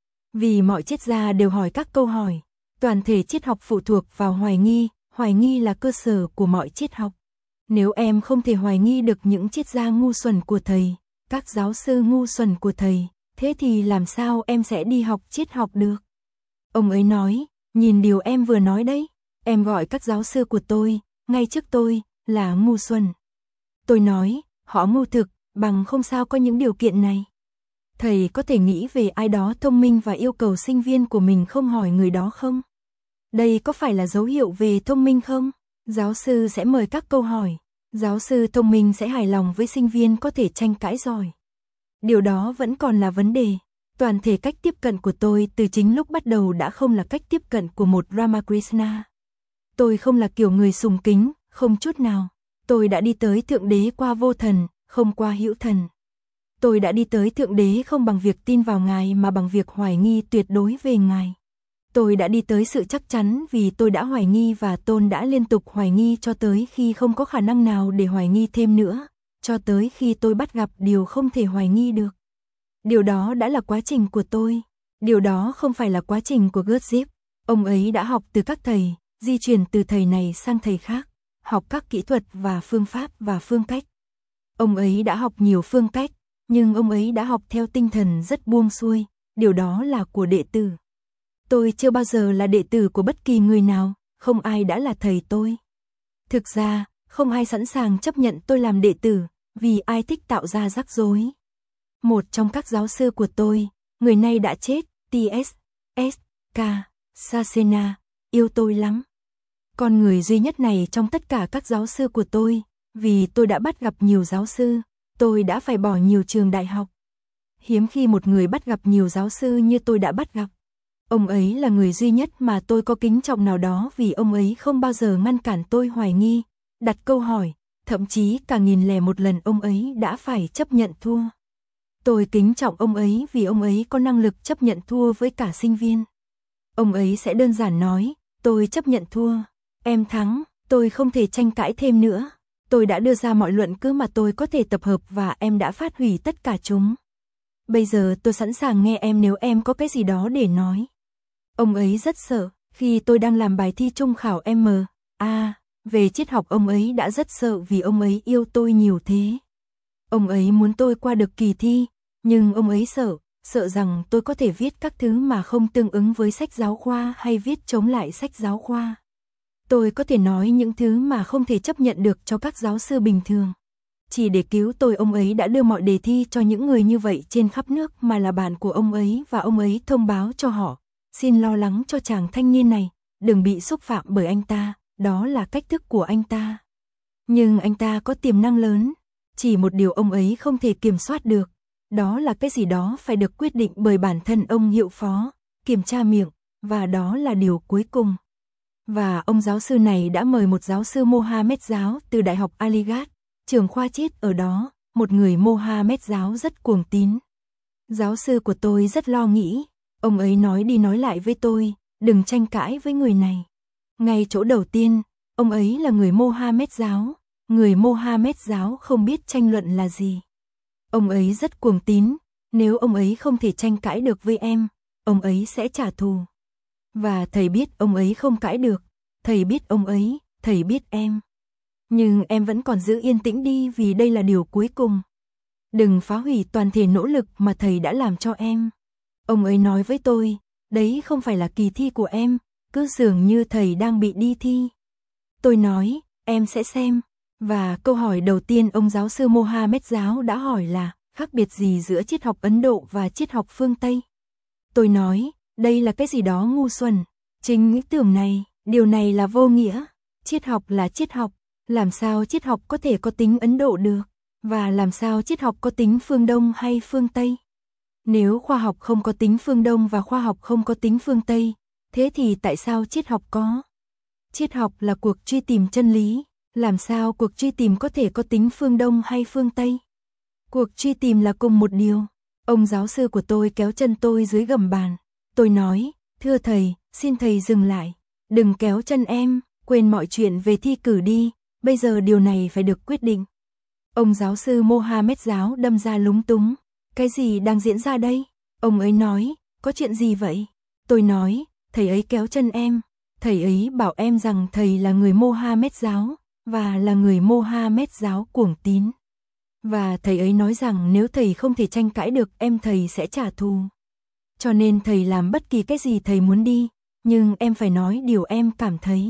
Vì mọi triết gia đều hỏi các câu hỏi, toàn thể triết học phụ thuộc vào hoài nghi, hoài nghi là cơ sở của mọi triết học. Nếu em không thể hoài nghi được những triết gia ngu xuẩn của thầy, các giáo sư ngu xuẩn của thầy, thế thì làm sao em sẽ đi học triết học được? Ông ấy nói, nhìn điều em vừa nói đấy, em gọi các giáo sư của tôi, ngay trước tôi, là ngu xuẩn. Tôi nói, họ ngu thực, bằng không sao có những điều kiện này. Thầy có thể nghĩ về ai đó thông minh và yêu cầu sinh viên của mình không hỏi người đó không? Đây có phải là dấu hiệu về thông minh không? Giáo sư sẽ mời các câu hỏi. Giáo sư thông minh sẽ hài lòng với sinh viên có thể tranh cãi giỏi. Điều đó vẫn còn là vấn đề. Toàn thể cách tiếp cận của tôi từ chính lúc bắt đầu đã không là cách tiếp cận của một Ramakrishna. Tôi không là kiểu người sùng kính, không chút nào. Tôi đã đi tới Thượng Đế qua vô thần, không qua hữu thần. Tôi đã đi tới Thượng Đế không bằng việc tin vào Ngài mà bằng việc hoài nghi tuyệt đối về Ngài. Tôi đã đi tới sự chắc chắn vì tôi đã hoài nghi và tôi đã liên tục hoài nghi cho tới khi không có khả năng nào để hoài nghi thêm nữa, cho tới khi tôi bắt gặp điều không thể hoài nghi được. Điều đó đã là quá trình của tôi. Điều đó không phải là quá trình của Gurdjieff. Ông ấy đã học từ các thầy, di chuyển từ thầy này sang thầy khác, học các kỹ thuật và phương pháp và phương cách. Ông ấy đã học nhiều phương cách, nhưng ông ấy đã học theo tinh thần rất buông xuôi, điều đó là của đệ tử. Tôi chưa bao giờ là đệ tử của bất kỳ người nào, không ai đã là thầy tôi. Thực ra, không ai sẵn sàng chấp nhận tôi làm đệ tử, vì ai thích tạo ra rắc rối. Một trong các giáo sư của tôi, người này đã chết, tê ét ét ca Sasena, yêu tôi lắm. Con người duy nhất này trong tất cả các giáo sư của tôi, vì tôi đã bắt gặp nhiều giáo sư, tôi đã phải bỏ nhiều trường đại học. Hiếm khi một người bắt gặp nhiều giáo sư như tôi đã bắt gặp. Ông ấy là người duy nhất mà tôi có kính trọng nào đó vì ông ấy không bao giờ ngăn cản tôi hoài nghi, đặt câu hỏi, thậm chí cả nghìn lẻ một lần ông ấy đã phải chấp nhận thua. Tôi kính trọng ông ấy vì ông ấy có năng lực chấp nhận thua với cả sinh viên. Ông ấy sẽ đơn giản nói, tôi chấp nhận thua, em thắng, tôi không thể tranh cãi thêm nữa. Tôi đã đưa ra mọi luận cứ mà tôi có thể tập hợp và em đã phát hủy tất cả chúng. Bây giờ tôi sẵn sàng nghe em nếu em có cái gì đó để nói. Ông ấy rất sợ, khi tôi đang làm bài thi trung khảo M A về triết học ông ấy đã rất sợ vì ông ấy yêu tôi nhiều thế. Ông ấy muốn tôi qua được kỳ thi, nhưng ông ấy sợ, sợ rằng tôi có thể viết các thứ mà không tương ứng với sách giáo khoa hay viết chống lại sách giáo khoa. Tôi có thể nói những thứ mà không thể chấp nhận được cho các giáo sư bình thường. Chỉ để cứu tôi ông ấy đã đưa mọi đề thi cho những người như vậy trên khắp nước mà là bạn của ông ấy và ông ấy thông báo cho họ. Xin lo lắng cho chàng thanh niên này, đừng bị xúc phạm bởi anh ta, đó là cách thức của anh ta. Nhưng anh ta có tiềm năng lớn, chỉ một điều ông ấy không thể kiểm soát được, đó là cái gì đó phải được quyết định bởi bản thân ông hiệu phó, kiểm tra miệng, và đó là điều cuối cùng. Và ông giáo sư này đã mời một giáo sư Mohammed giáo từ Đại học Aligarh, trường khoa triết ở đó, một người Mohammed giáo rất cuồng tín. Giáo sư của tôi rất lo nghĩ, ông ấy nói đi nói lại với tôi, đừng tranh cãi với người này. Ngay chỗ đầu tiên, ông ấy là người Mohammed giáo, người Mohammed giáo không biết tranh luận là gì. Ông ấy rất cuồng tín, nếu ông ấy không thể tranh cãi được với em, ông ấy sẽ trả thù. Và thầy biết ông ấy không cãi được, thầy biết ông ấy, thầy biết em. Nhưng em vẫn còn giữ yên tĩnh đi vì đây là điều cuối cùng. Đừng phá hủy toàn thể nỗ lực mà thầy đã làm cho em. Ông ấy nói với tôi, đấy không phải là kỳ thi của em, cứ dường như thầy đang bị đi thi. Tôi nói, em sẽ xem. Và câu hỏi đầu tiên ông giáo sư Mohammed giáo đã hỏi là, khác biệt gì giữa triết học Ấn Độ và triết học phương Tây? Tôi nói, đây là cái gì đó ngu xuẩn. Chính ý tưởng này, điều này là vô nghĩa. Triết học là triết học. Làm sao triết học có thể có tính Ấn Độ được? Và làm sao triết học có tính phương Đông hay phương Tây? Nếu khoa học không có tính phương Đông và khoa học không có tính phương Tây, Thế thì tại sao triết học có? Triết học là cuộc truy tìm chân lý, làm sao cuộc truy tìm có thể có tính phương Đông hay phương Tây? Cuộc truy tìm là cùng một điều. Ông giáo sư của tôi kéo chân tôi dưới gầm bàn. Tôi nói, thưa thầy, xin thầy dừng lại. Đừng kéo chân em, quên mọi chuyện về thi cử đi, bây giờ điều này phải được quyết định. Ông giáo sư Mohammed giáo đâm ra lúng túng. Cái gì đang diễn ra đây? Ông ấy nói, có chuyện gì vậy? Tôi nói, thầy ấy kéo chân em. Thầy ấy bảo em rằng thầy là người Mohammed giáo, và là người Mohammed giáo cuồng tín. Và thầy ấy nói rằng nếu thầy không thể tranh cãi được em thầy sẽ trả thù. Cho nên thầy làm bất kỳ cái gì thầy muốn đi, nhưng em phải nói điều em cảm thấy.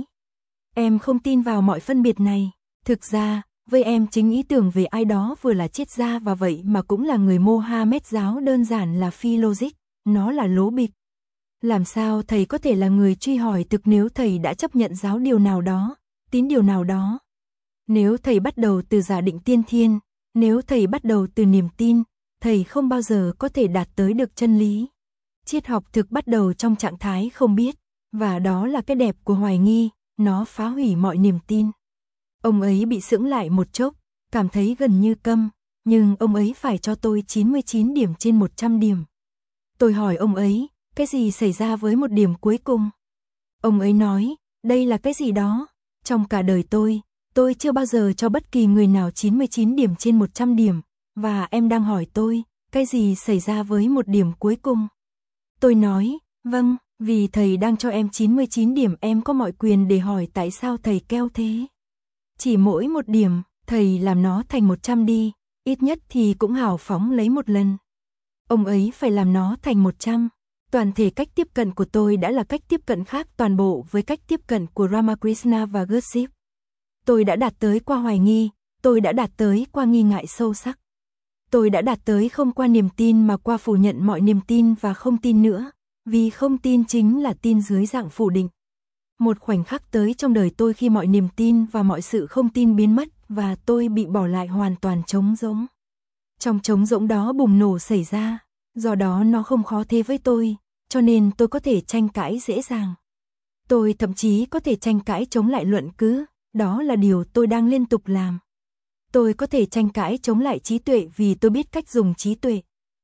Em không tin vào mọi phân biệt này. Thực ra, với em chính ý tưởng về ai đó vừa là triết gia và vậy mà cũng là người Mohammed giáo đơn giản là phi logic, nó là lố bịch. Làm sao thầy có thể là người truy hỏi thực nếu thầy đã chấp nhận giáo điều nào đó, tín điều nào đó? Nếu thầy bắt đầu từ giả định tiên thiên, nếu thầy bắt đầu từ niềm tin, thầy không bao giờ có thể đạt tới được chân lý. Triết học thực bắt đầu trong trạng thái không biết, và đó là cái đẹp của hoài nghi, nó phá hủy mọi niềm tin. Ông ấy bị sững lại một chốc, cảm thấy gần như câm, nhưng ông ấy phải cho tôi chín mươi chín điểm trên một trăm điểm. Tôi hỏi ông ấy, cái gì xảy ra với một điểm cuối cùng? Ông ấy nói, đây là cái gì đó. Trong cả đời tôi, tôi chưa bao giờ cho bất kỳ người nào chín mươi chín điểm trên một trăm điểm, và em đang hỏi tôi, cái gì xảy ra với một điểm cuối cùng? Tôi nói, vâng, vì thầy đang cho em chín mươi chín điểm em có mọi quyền để hỏi tại sao thầy keo thế. Chỉ mỗi một điểm, thầy làm nó thành một trăm đi, ít nhất thì cũng hào phóng lấy một lần. Ông ấy phải làm nó thành một trăm. Toàn thể cách tiếp cận của tôi đã là cách tiếp cận khác toàn bộ với cách tiếp cận của Ramakrishna và Gurdjieff. Tôi đã đạt tới qua hoài nghi, tôi đã đạt tới qua nghi ngại sâu sắc. Tôi đã đạt tới không qua niềm tin mà qua phủ nhận mọi niềm tin và không tin nữa, vì không tin chính là tin dưới dạng phủ định. Một khoảnh khắc tới trong đời tôi khi mọi niềm tin và mọi sự không tin biến mất và tôi bị bỏ lại hoàn toàn trống rỗng. Trong trống rỗng đó bùng nổ xảy ra, do đó nó không khó thế với tôi, cho nên tôi có thể tranh cãi dễ dàng. Tôi thậm chí có thể tranh cãi chống lại luận cứ, đó là điều tôi đang liên tục làm. Tôi có thể tranh cãi chống lại trí tuệ vì tôi biết cách dùng trí tuệ.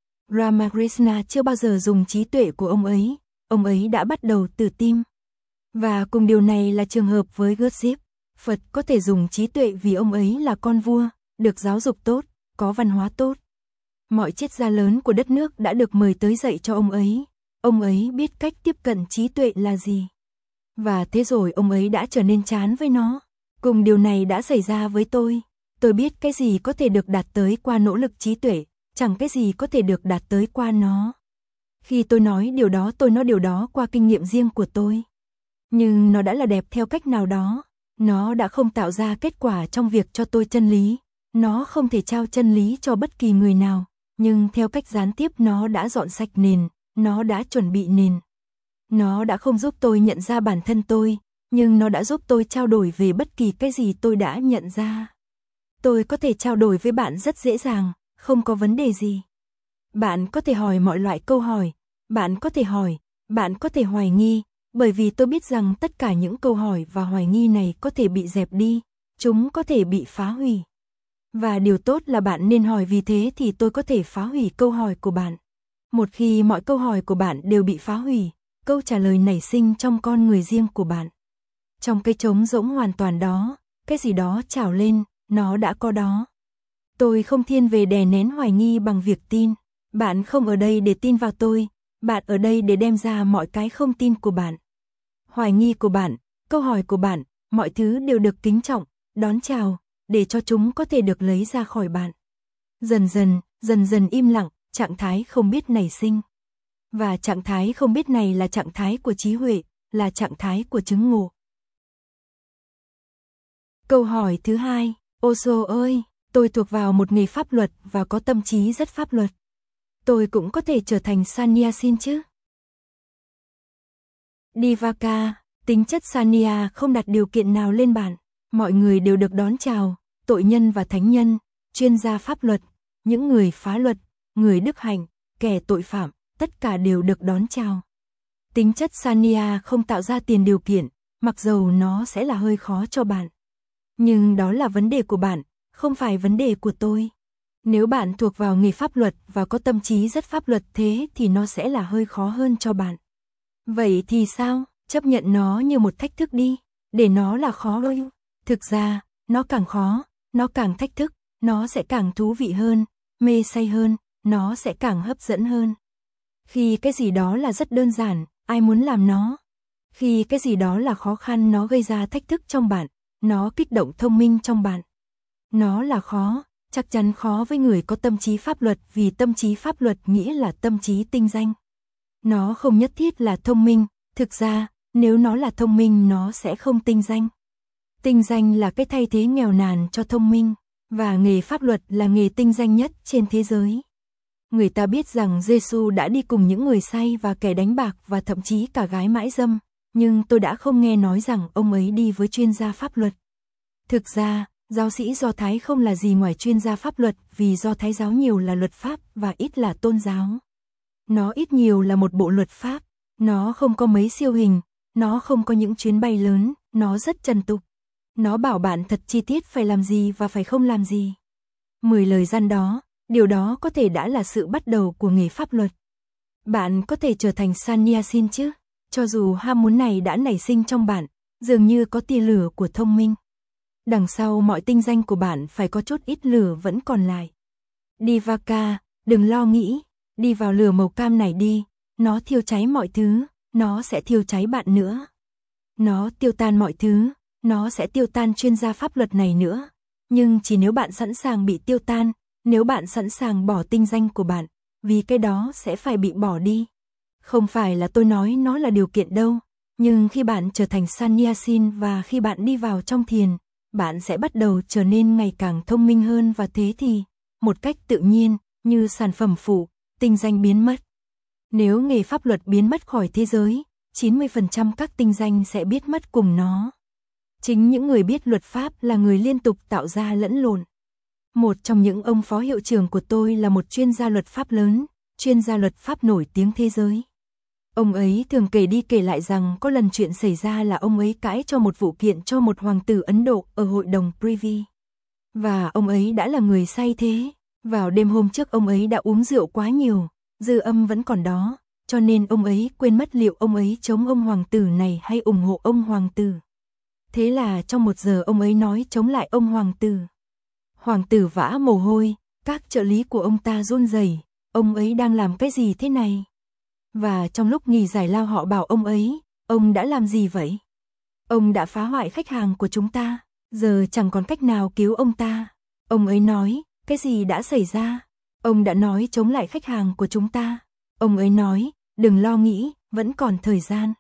Ramakrishna chưa bao giờ dùng trí tuệ của ông ấy, ông ấy đã bắt đầu từ tim. Và cùng điều này là trường hợp với Gurdjieff. Phật có thể dùng trí tuệ vì ông ấy là con vua, được giáo dục tốt, có văn hóa tốt. Mọi triết gia lớn của đất nước đã được mời tới dạy cho ông ấy. Ông ấy biết cách tiếp cận trí tuệ là gì. Và thế rồi ông ấy đã trở nên chán với nó. Cùng điều này đã xảy ra với tôi. Tôi biết cái gì có thể được đạt tới qua nỗ lực trí tuệ, chẳng cái gì có thể được đạt tới qua nó. Khi tôi nói điều đó tôi nói điều đó qua kinh nghiệm riêng của tôi. Nhưng nó đã là đẹp theo cách nào đó. Nó đã không tạo ra kết quả trong việc cho tôi chân lý. Nó không thể trao chân lý cho bất kỳ người nào. Nhưng theo cách gián tiếp nó đã dọn sạch nền. Nó đã chuẩn bị nền. Nó đã không giúp tôi nhận ra bản thân tôi. Nhưng nó đã giúp tôi trao đổi về bất kỳ cái gì tôi đã nhận ra. Tôi có thể trao đổi với bạn rất dễ dàng. Không có vấn đề gì. Bạn có thể hỏi mọi loại câu hỏi. Bạn có thể hỏi. Bạn có thể hoài nghi. Bởi vì tôi biết rằng tất cả những câu hỏi và hoài nghi này có thể bị dẹp đi, chúng có thể bị phá hủy. Và điều tốt là bạn nên hỏi vì thế thì tôi có thể phá hủy câu hỏi của bạn. Một khi mọi câu hỏi của bạn đều bị phá hủy, câu trả lời nảy sinh trong con người riêng của bạn. Trong cái trống rỗng hoàn toàn đó, cái gì đó trào lên, nó đã có đó. Tôi không thiên về đè nén hoài nghi bằng việc tin. Bạn không ở đây để tin vào tôi, bạn ở đây để đem ra mọi cái không tin của bạn. Hoài nghi của bạn, câu hỏi của bạn, mọi thứ đều được kính trọng, đón chào, để cho chúng có thể được lấy ra khỏi bạn. Dần dần, dần dần im lặng, trạng thái không biết nảy sinh. Và trạng thái không biết này là trạng thái của trí huệ, là trạng thái của chứng ngộ. Câu hỏi thứ hai, Osho ơi, tôi thuộc vào một nghề pháp luật và có tâm trí rất pháp luật. Tôi cũng có thể trở thành sannyasin chứ? Divaka, tính chất sanya không đặt điều kiện nào lên bạn. Mọi người đều được đón chào, tội nhân và thánh nhân, chuyên gia pháp luật, những người phá luật, người đức hạnh, kẻ tội phạm, tất cả đều được đón chào. Tính chất Sanya không tạo ra tiền điều kiện, mặc dầu nó sẽ là hơi khó cho bạn. Nhưng đó là vấn đề của bạn, không phải vấn đề của tôi. Nếu bạn thuộc vào nghề pháp luật và có tâm trí rất pháp luật thế thì nó sẽ là hơi khó hơn cho bạn. Vậy thì sao? Chấp nhận nó như một thách thức đi, để nó là khó thôi. Thực ra, nó càng khó, nó càng thách thức, nó sẽ càng thú vị hơn, mê say hơn, nó sẽ càng hấp dẫn hơn. Khi cái gì đó là rất đơn giản, ai muốn làm nó? Khi cái gì đó là khó khăn nó gây ra thách thức trong bạn, nó kích động thông minh trong bạn. Nó là khó, chắc chắn khó với người có tâm trí pháp luật vì tâm trí pháp luật nghĩa là tâm trí tinh danh. Nó không nhất thiết là thông minh, thực ra, nếu nó là thông minh nó sẽ không tinh danh. Tinh danh là cái thay thế nghèo nàn cho thông minh, và nghề pháp luật là nghề tinh danh nhất trên thế giới. Người ta biết rằng Giêsu đã đi cùng những người say và kẻ đánh bạc và thậm chí cả gái mãi dâm, nhưng tôi đã không nghe nói rằng ông ấy đi với chuyên gia pháp luật. Thực ra, giáo sĩ Do Thái không là gì ngoài chuyên gia pháp luật vì Do Thái giáo nhiều là luật pháp và ít là tôn giáo. Nó ít nhiều là một bộ luật pháp, nó không có mấy siêu hình, nó không có những chuyến bay lớn, nó rất trần tục. Nó bảo bạn thật chi tiết phải làm gì và phải không làm gì. Mười lời răn đó, điều đó có thể đã là sự bắt đầu của nghề pháp luật. Bạn có thể trở thành sannyasin chứ, cho dù ham muốn này đã nảy sinh trong bạn, dường như có tia lửa của thông minh. Đằng sau mọi tinh danh của bạn phải có chút ít lửa vẫn còn lại. Divaka, đừng lo nghĩ, đi vào lửa màu cam này đi, nó thiêu cháy mọi thứ, nó sẽ thiêu cháy bạn nữa. Nó tiêu tan mọi thứ, nó sẽ tiêu tan chuyên gia pháp luật này nữa. Nhưng chỉ nếu bạn sẵn sàng bị tiêu tan, nếu bạn sẵn sàng bỏ tinh danh của bạn, vì cái đó sẽ phải bị bỏ đi. Không phải là tôi nói nó là điều kiện đâu, nhưng khi bạn trở thành sannyasin và khi bạn đi vào trong thiền, bạn sẽ bắt đầu trở nên ngày càng thông minh hơn và thế thì, một cách tự nhiên, như sản phẩm phụ, tinh danh biến mất. Nếu nghề pháp luật biến mất khỏi thế giới, chín mươi phần trăm các tinh danh sẽ biết mất cùng nó. Chính những người biết luật pháp là người liên tục tạo ra lẫn lộn. Một trong những ông phó hiệu trưởng của tôi là một chuyên gia luật pháp lớn, chuyên gia luật pháp nổi tiếng thế giới. Ông ấy thường kể đi kể lại rằng có lần chuyện xảy ra là ông ấy cãi cho một vụ kiện cho một hoàng tử Ấn Độ ở hội đồng Privy. Và ông ấy đã là người say thế. Vào đêm hôm trước ông ấy đã uống rượu quá nhiều, dư âm vẫn còn đó, cho nên ông ấy quên mất liệu ông ấy chống ông hoàng tử này hay ủng hộ ông hoàng tử. Thế là trong một giờ ông ấy nói chống lại ông hoàng tử. Hoàng tử vã mồ hôi, các trợ lý của ông ta run rẩy, ông ấy đang làm cái gì thế này? Và trong lúc nghỉ giải lao họ bảo ông ấy, ông đã làm gì vậy? Ông đã phá hoại khách hàng của chúng ta, giờ chẳng còn cách nào cứu ông ta. Ông ấy nói, cái gì đã xảy ra? Ông đã nói chống lại khách hàng của chúng ta. Ông ấy nói, đừng lo nghĩ, vẫn còn thời gian.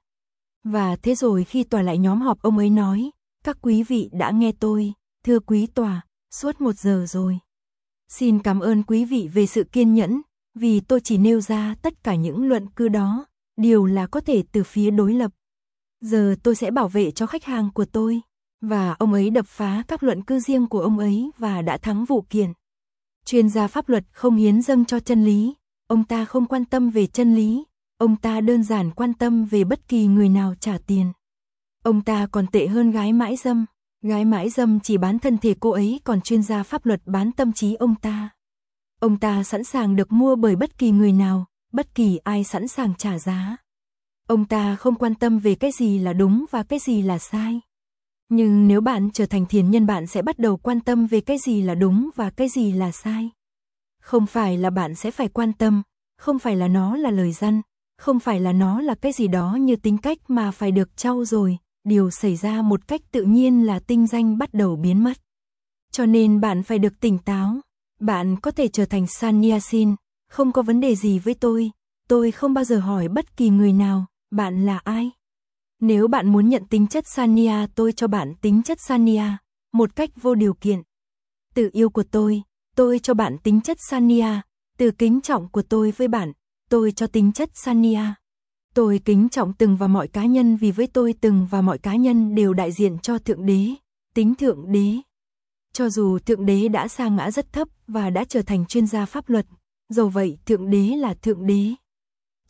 Và thế rồi khi tòa lại nhóm họp ông ấy nói, các quý vị đã nghe tôi, thưa quý tòa, suốt một giờ rồi. Xin cảm ơn quý vị về sự kiên nhẫn, vì tôi chỉ nêu ra tất cả những luận cứ đó, điều là có thể từ phía đối lập. Giờ tôi sẽ bảo vệ cho khách hàng của tôi. Và ông ấy đập phá các luận cứ riêng của ông ấy và đã thắng vụ kiện. Chuyên gia pháp luật không hiến dâng cho chân lý, ông ta không quan tâm về chân lý, ông ta đơn giản quan tâm về bất kỳ người nào trả tiền. Ông ta còn tệ hơn gái mãi dâm, gái mãi dâm chỉ bán thân thể cô ấy còn chuyên gia pháp luật bán tâm trí ông ta. Ông ta sẵn sàng được mua bởi bất kỳ người nào, bất kỳ ai sẵn sàng trả giá. Ông ta không quan tâm về cái gì là đúng và cái gì là sai. Nhưng nếu bạn trở thành thiền nhân bạn sẽ bắt đầu quan tâm về cái gì là đúng và cái gì là sai. Không phải là bạn sẽ phải quan tâm, không phải là nó là lời răn, không phải là nó là cái gì đó như tính cách mà phải được trau dồi, điều xảy ra một cách tự nhiên là tinh danh bắt đầu biến mất. Cho nên bạn phải được tỉnh táo, bạn có thể trở thành sannyasin, không có vấn đề gì với tôi, tôi không bao giờ hỏi bất kỳ người nào, bạn là ai? Nếu bạn muốn nhận tính chất sanya tôi cho bạn tính chất sanya, một cách vô điều kiện. Từ yêu của tôi, tôi cho bạn tính chất sanya, từ kính trọng của tôi với bạn, tôi cho tính chất sanya. Tôi kính trọng từng và mọi cá nhân vì với tôi từng và mọi cá nhân đều đại diện cho Thượng Đế, tính Thượng Đế. Cho dù Thượng Đế đã sa ngã rất thấp và đã trở thành chuyên gia pháp luật, dầu vậy Thượng Đế là Thượng Đế.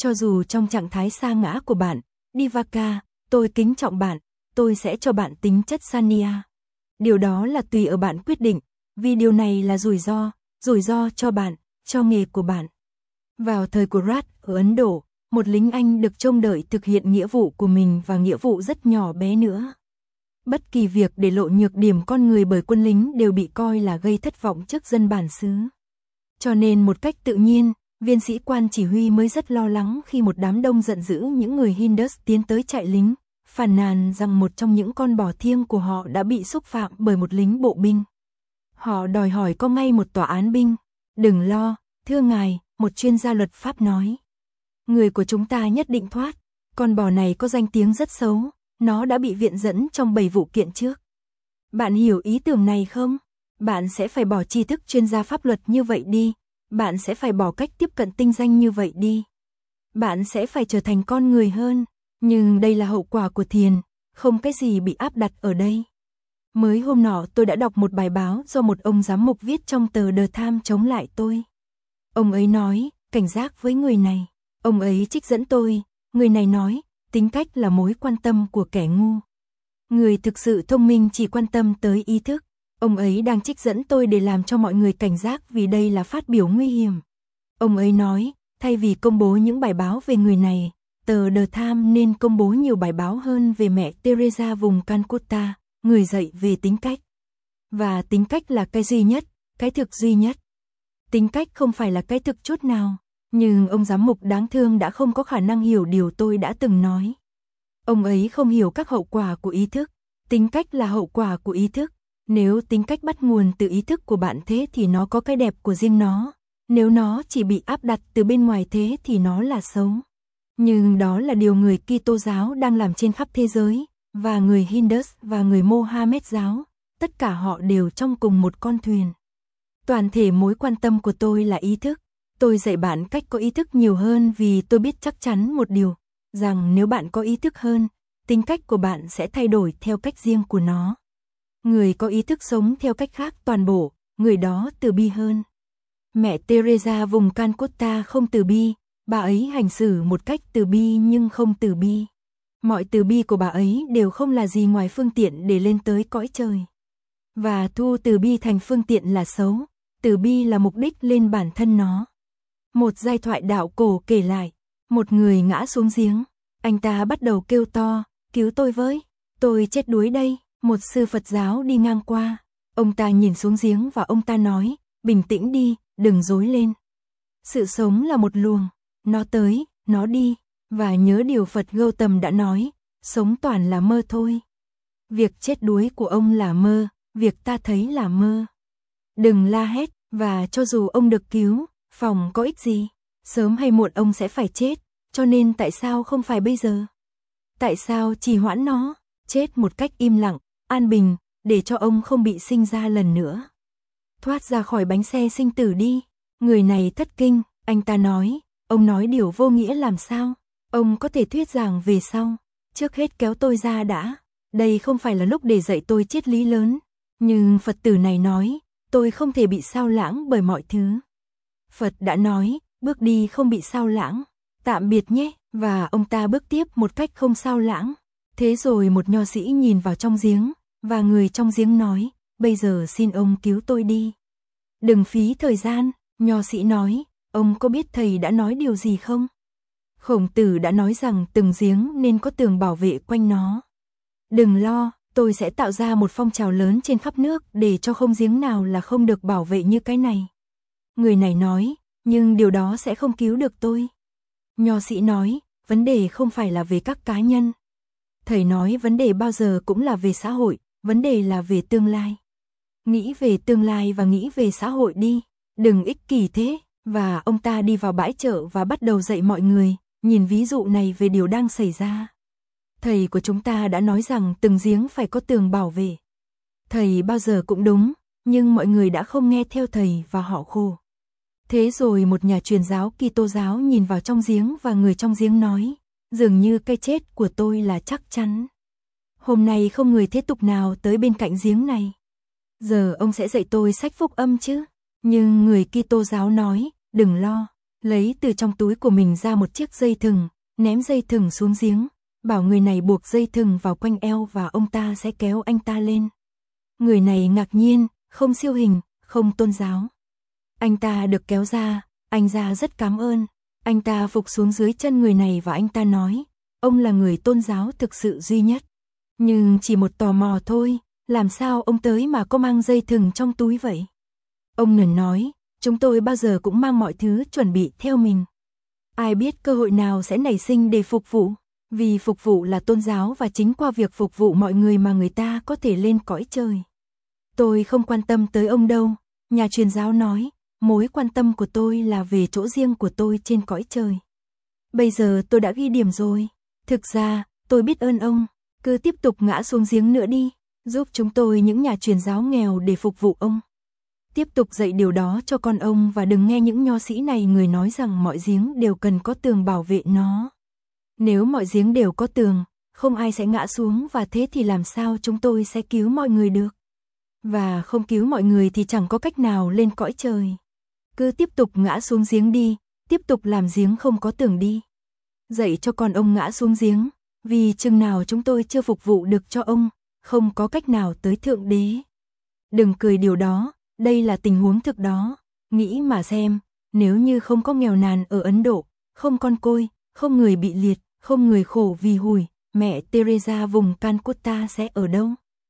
Cho dù trong trạng thái sa ngã của bạn, Divaka, tôi kính trọng bạn, tôi sẽ cho bạn tính chất Sanya. Điều đó là tùy ở bạn quyết định, vì điều này là rủi ro, rủi ro cho bạn, cho nghề của bạn. Vào thời của Raj ở Ấn Độ, một lính Anh được trông đợi thực hiện nghĩa vụ của mình và nghĩa vụ rất nhỏ bé nữa. Bất kỳ việc để lộ nhược điểm con người bởi quân lính đều bị coi là gây thất vọng trước dân bản xứ. Cho nên một cách tự nhiên, viên sĩ quan chỉ huy mới rất lo lắng khi một đám đông giận dữ những người Hindus tiến tới trại lính, phàn nàn rằng một trong những con bò thiêng của họ đã bị xúc phạm bởi một lính bộ binh. Họ đòi hỏi có ngay một tòa án binh. Đừng lo, thưa ngài, một chuyên gia luật pháp nói. Người của chúng ta nhất định thoát, con bò này có danh tiếng rất xấu, nó đã bị viện dẫn trong bảy vụ kiện trước. Bạn hiểu ý tưởng này không? Bạn sẽ phải bỏ tri thức chuyên gia pháp luật như vậy đi, bạn sẽ phải bỏ cách tiếp cận tinh danh như vậy đi. Bạn sẽ phải trở thành con người hơn, nhưng đây là hậu quả của thiền, không cái gì bị áp đặt ở đây. Mới hôm nọ tôi đã đọc một bài báo do một ông giám mục viết trong tờ The Times chống lại tôi. Ông ấy nói, cảnh giác với người này. Ông ấy trích dẫn tôi, người này nói, tính cách là mối quan tâm của kẻ ngu. Người thực sự thông minh chỉ quan tâm tới ý thức. Ông ấy đang trích dẫn tôi để làm cho mọi người cảnh giác vì đây là phát biểu nguy hiểm. Ông ấy nói, thay vì công bố những bài báo về người này, tờ The Times nên công bố nhiều bài báo hơn về mẹ Teresa vùng Calcutta, người dạy về tính cách. Và tính cách là cái duy nhất, cái thực duy nhất. Tính cách không phải là cái thực chút nào, nhưng ông giám mục đáng thương đã không có khả năng hiểu điều tôi đã từng nói. Ông ấy không hiểu các hậu quả của ý thức. Tính cách là hậu quả của ý thức. Nếu tính cách bắt nguồn từ ý thức của bạn thế thì nó có cái đẹp của riêng nó. Nếu nó chỉ bị áp đặt từ bên ngoài thế thì nó là xấu. Nhưng đó là điều người Kitô giáo đang làm trên khắp thế giới, và người Hindus và người Mohammed giáo, tất cả họ đều trong cùng một con thuyền. Toàn thể mối quan tâm của tôi là ý thức. Tôi dạy bạn cách có ý thức nhiều hơn vì tôi biết chắc chắn một điều, rằng nếu bạn có ý thức hơn, tính cách của bạn sẽ thay đổi theo cách riêng của nó. Người có ý thức sống theo cách khác toàn bộ, người đó từ bi hơn. Mẹ Teresa vùng Calcutta không từ bi, bà ấy hành xử một cách từ bi nhưng không từ bi. Mọi từ bi của bà ấy đều không là gì ngoài phương tiện để lên tới cõi trời. Và thu từ bi thành phương tiện là xấu, từ bi là mục đích lên bản thân nó. Một giai thoại đạo cổ kể lại, một người ngã xuống giếng, anh ta bắt đầu kêu to, cứu tôi với, tôi chết đuối đây. Một sư Phật giáo đi ngang qua, ông ta nhìn xuống giếng và ông ta nói, bình tĩnh đi, đừng rối lên. Sự sống là một luồng, nó tới, nó đi, và nhớ điều Phật Gautam đã nói, sống toàn là mơ thôi. Việc chết đuối của ông là mơ, việc ta thấy là mơ. Đừng la hét, và cho dù ông được cứu, phòng có ích gì, sớm hay muộn ông sẽ phải chết, cho nên tại sao không phải bây giờ? Tại sao trì hoãn nó, chết một cách im lặng, an bình, để cho ông không bị sinh ra lần nữa. Thoát ra khỏi bánh xe sinh tử đi. Người này thất kinh, anh ta nói, ông nói điều vô nghĩa làm sao? Ông có thể thuyết giảng về sau, trước hết kéo tôi ra đã. Đây không phải là lúc để dạy tôi triết lý lớn, nhưng Phật tử này nói, tôi không thể bị sao lãng bởi mọi thứ. Phật đã nói, bước đi không bị sao lãng, tạm biệt nhé, và ông ta bước tiếp một cách không sao lãng. Thế rồi một nho sĩ nhìn vào trong giếng, và người trong giếng nói, bây giờ xin ông cứu tôi đi. Đừng phí thời gian, nho sĩ nói, ông có biết thầy đã nói điều gì không? Khổng Tử đã nói rằng từng giếng nên có tường bảo vệ quanh nó. Đừng lo, tôi sẽ tạo ra một phong trào lớn trên khắp nước để cho không giếng nào là không được bảo vệ như cái này. Người này nói, nhưng điều đó sẽ không cứu được tôi. Nho sĩ nói, vấn đề không phải là về các cá nhân. Thầy nói vấn đề bao giờ cũng là về xã hội, vấn đề là về tương lai. Nghĩ về tương lai và nghĩ về xã hội đi, đừng ích kỷ thế. Và ông ta đi vào bãi chợ và bắt đầu dạy mọi người, nhìn ví dụ này về điều đang xảy ra. Thầy của chúng ta đã nói rằng từng giếng phải có tường bảo vệ. Thầy bao giờ cũng đúng, nhưng mọi người đã không nghe theo thầy và họ khổ. Thế rồi một nhà truyền giáo Kitô giáo nhìn vào trong giếng và người trong giếng nói, dường như cái chết của tôi là chắc chắn. Hôm nay không người thế tục nào tới bên cạnh giếng này. Giờ ông sẽ dạy tôi sách phúc âm chứ? Nhưng người Kitô giáo nói, đừng lo, lấy từ trong túi của mình ra một chiếc dây thừng, ném dây thừng xuống giếng, bảo người này buộc dây thừng vào quanh eo và ông ta sẽ kéo anh ta lên. Người này ngạc nhiên, không siêu hình, không tôn giáo. Anh ta được kéo ra, anh ra rất cảm ơn. Anh ta phục xuống dưới chân người này và anh ta nói, ông là người tôn giáo thực sự duy nhất. Nhưng chỉ một tò mò thôi, làm sao ông tới mà có mang dây thừng trong túi vậy? Ông Nần nói, chúng tôi bao giờ cũng mang mọi thứ chuẩn bị theo mình. Ai biết cơ hội nào sẽ nảy sinh để phục vụ, vì phục vụ là tôn giáo và chính qua việc phục vụ mọi người mà người ta có thể lên cõi trời. Tôi không quan tâm tới ông đâu, nhà truyền giáo nói, mối quan tâm của tôi là về chỗ riêng của tôi trên cõi trời. Bây giờ tôi đã ghi điểm rồi, thực ra, tôi biết ơn ông, cứ tiếp tục ngã xuống giếng nữa đi, giúp chúng tôi những nhà truyền giáo nghèo để phục vụ ông. Tiếp tục dạy điều đó cho con ông và đừng nghe những nho sĩ này người nói rằng mọi giếng đều cần có tường bảo vệ nó. Nếu mọi giếng đều có tường, không ai sẽ ngã xuống và thế thì làm sao chúng tôi sẽ cứu mọi người được? Và không cứu mọi người thì chẳng có cách nào lên cõi trời. Cứ tiếp tục ngã xuống giếng đi, tiếp tục làm giếng không có tường đi. Dạy cho con ông ngã xuống giếng, vì chừng nào chúng tôi chưa phục vụ được cho ông, không có cách nào tới Thượng Đế. Đừng cười điều đó, đây là tình huống thực đó. Nghĩ mà xem, nếu như không có nghèo nàn ở Ấn Độ, không con côi, không người bị liệt, không người khổ vì hủi, mẹ Teresa vùng Calcutta sẽ ở đâu?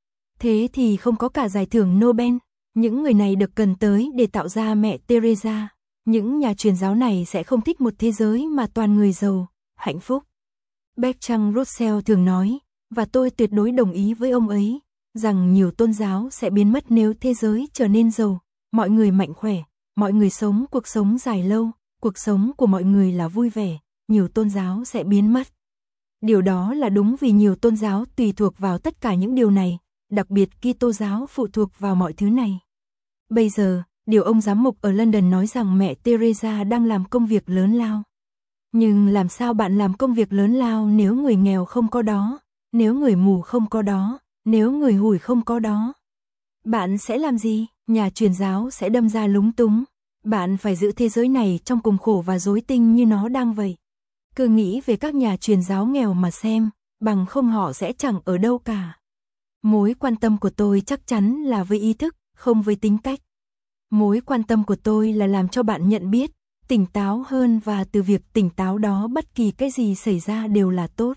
Thế thì không có cả giải thưởng Nobel. Những người này được cần tới để tạo ra mẹ Teresa. Những nhà truyền giáo này sẽ không thích một thế giới mà toàn người giàu, hạnh phúc. Bertrand Russell thường nói, và tôi tuyệt đối đồng ý với ông ấy, rằng nhiều tôn giáo sẽ biến mất nếu thế giới trở nên giàu, mọi người mạnh khỏe, mọi người sống cuộc sống dài lâu, cuộc sống của mọi người là vui vẻ, nhiều tôn giáo sẽ biến mất. Điều đó là đúng vì nhiều tôn giáo tùy thuộc vào tất cả những điều này, đặc biệt Kitô giáo phụ thuộc vào mọi thứ này. Bây giờ, điều ông giám mục ở London nói rằng mẹ Teresa đang làm công việc lớn lao. Nhưng làm sao bạn làm công việc lớn lao nếu người nghèo không có đó, nếu người mù không có đó, nếu người hủi không có đó? Bạn sẽ làm gì? Nhà truyền giáo sẽ đâm ra lúng túng. Bạn phải giữ thế giới này trong cùng khổ và rối tinh như nó đang vậy. Cứ nghĩ về các nhà truyền giáo nghèo mà xem, bằng không họ sẽ chẳng ở đâu cả. Mối quan tâm của tôi chắc chắn là với ý thức, không với tính cách. Mối quan tâm của tôi là làm cho bạn nhận biết, tỉnh táo hơn và từ việc tỉnh táo đó bất kỳ cái gì xảy ra đều là tốt.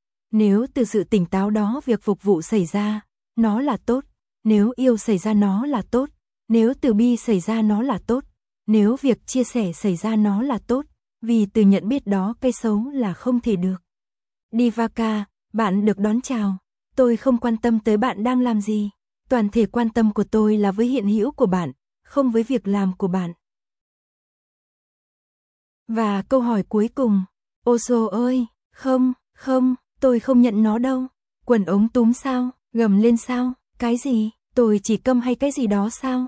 Nếu từ sự tỉnh táo đó việc phục vụ xảy ra, nó là tốt. Nếu yêu xảy ra nó là tốt. Nếu từ bi xảy ra nó là tốt. Nếu việc chia sẻ xảy ra nó là tốt. Vì từ nhận biết đó cái xấu là không thể được. Divaka, bạn được đón chào. Tôi không quan tâm tới bạn đang làm gì. Toàn thể quan tâm của tôi là với hiện hữu của bạn, không với việc làm của bạn. Và câu hỏi cuối cùng. Osho ơi, không, không, tôi không nhận nó đâu. Quần ống túm sao, gầm lên sao, cái gì, tôi chỉ câm hay cái gì đó sao?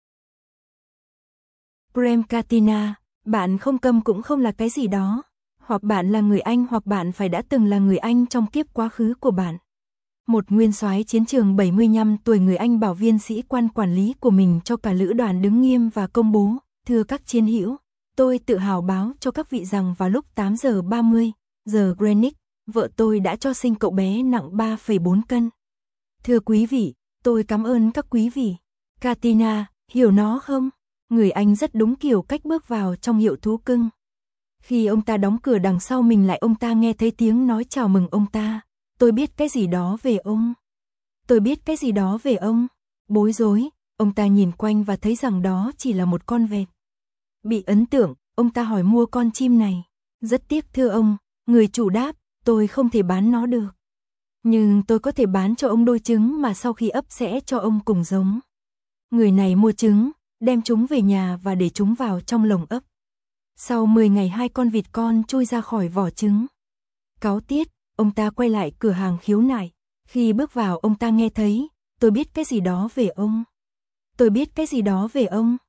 Prem Katina, bạn không câm cũng không là cái gì đó. Hoặc bạn là người Anh hoặc bạn phải đã từng là người Anh trong kiếp quá khứ của bạn. Một nguyên soái chiến trường bảy mươi lăm tuổi người Anh bảo viên sĩ quan quản lý của mình cho cả lữ đoàn đứng nghiêm và công bố, thưa các chiến hữu, tôi tự hào báo cho các vị rằng vào lúc tám giờ ba mươi, giờ Greenwich, vợ tôi đã cho sinh cậu bé nặng ba phẩy bốn cân. Thưa quý vị, tôi cảm ơn các quý vị. Katina, hiểu nó không? Người Anh rất đúng kiểu cách bước vào trong hiệu thú cưng. Khi ông ta đóng cửa đằng sau mình lại ông ta nghe thấy tiếng nói chào mừng ông ta. Tôi biết cái gì đó về ông. Tôi biết cái gì đó về ông. Bối rối, ông ta nhìn quanh và thấy rằng đó chỉ là một con vẹt. Bị ấn tượng, ông ta hỏi mua con chim này. Rất tiếc thưa ông, người chủ đáp, tôi không thể bán nó được. Nhưng tôi có thể bán cho ông đôi trứng mà sau khi ấp sẽ cho ông cùng giống. Người này mua trứng, đem chúng về nhà và để chúng vào trong lồng ấp. Sau mười ngày hai con vịt con chui ra khỏi vỏ trứng. Cáu tiết, ông ta quay lại cửa hàng khiếu nại. Khi bước vào ông ta nghe thấy, tôi biết cái gì đó về ông. Tôi biết cái gì đó về ông.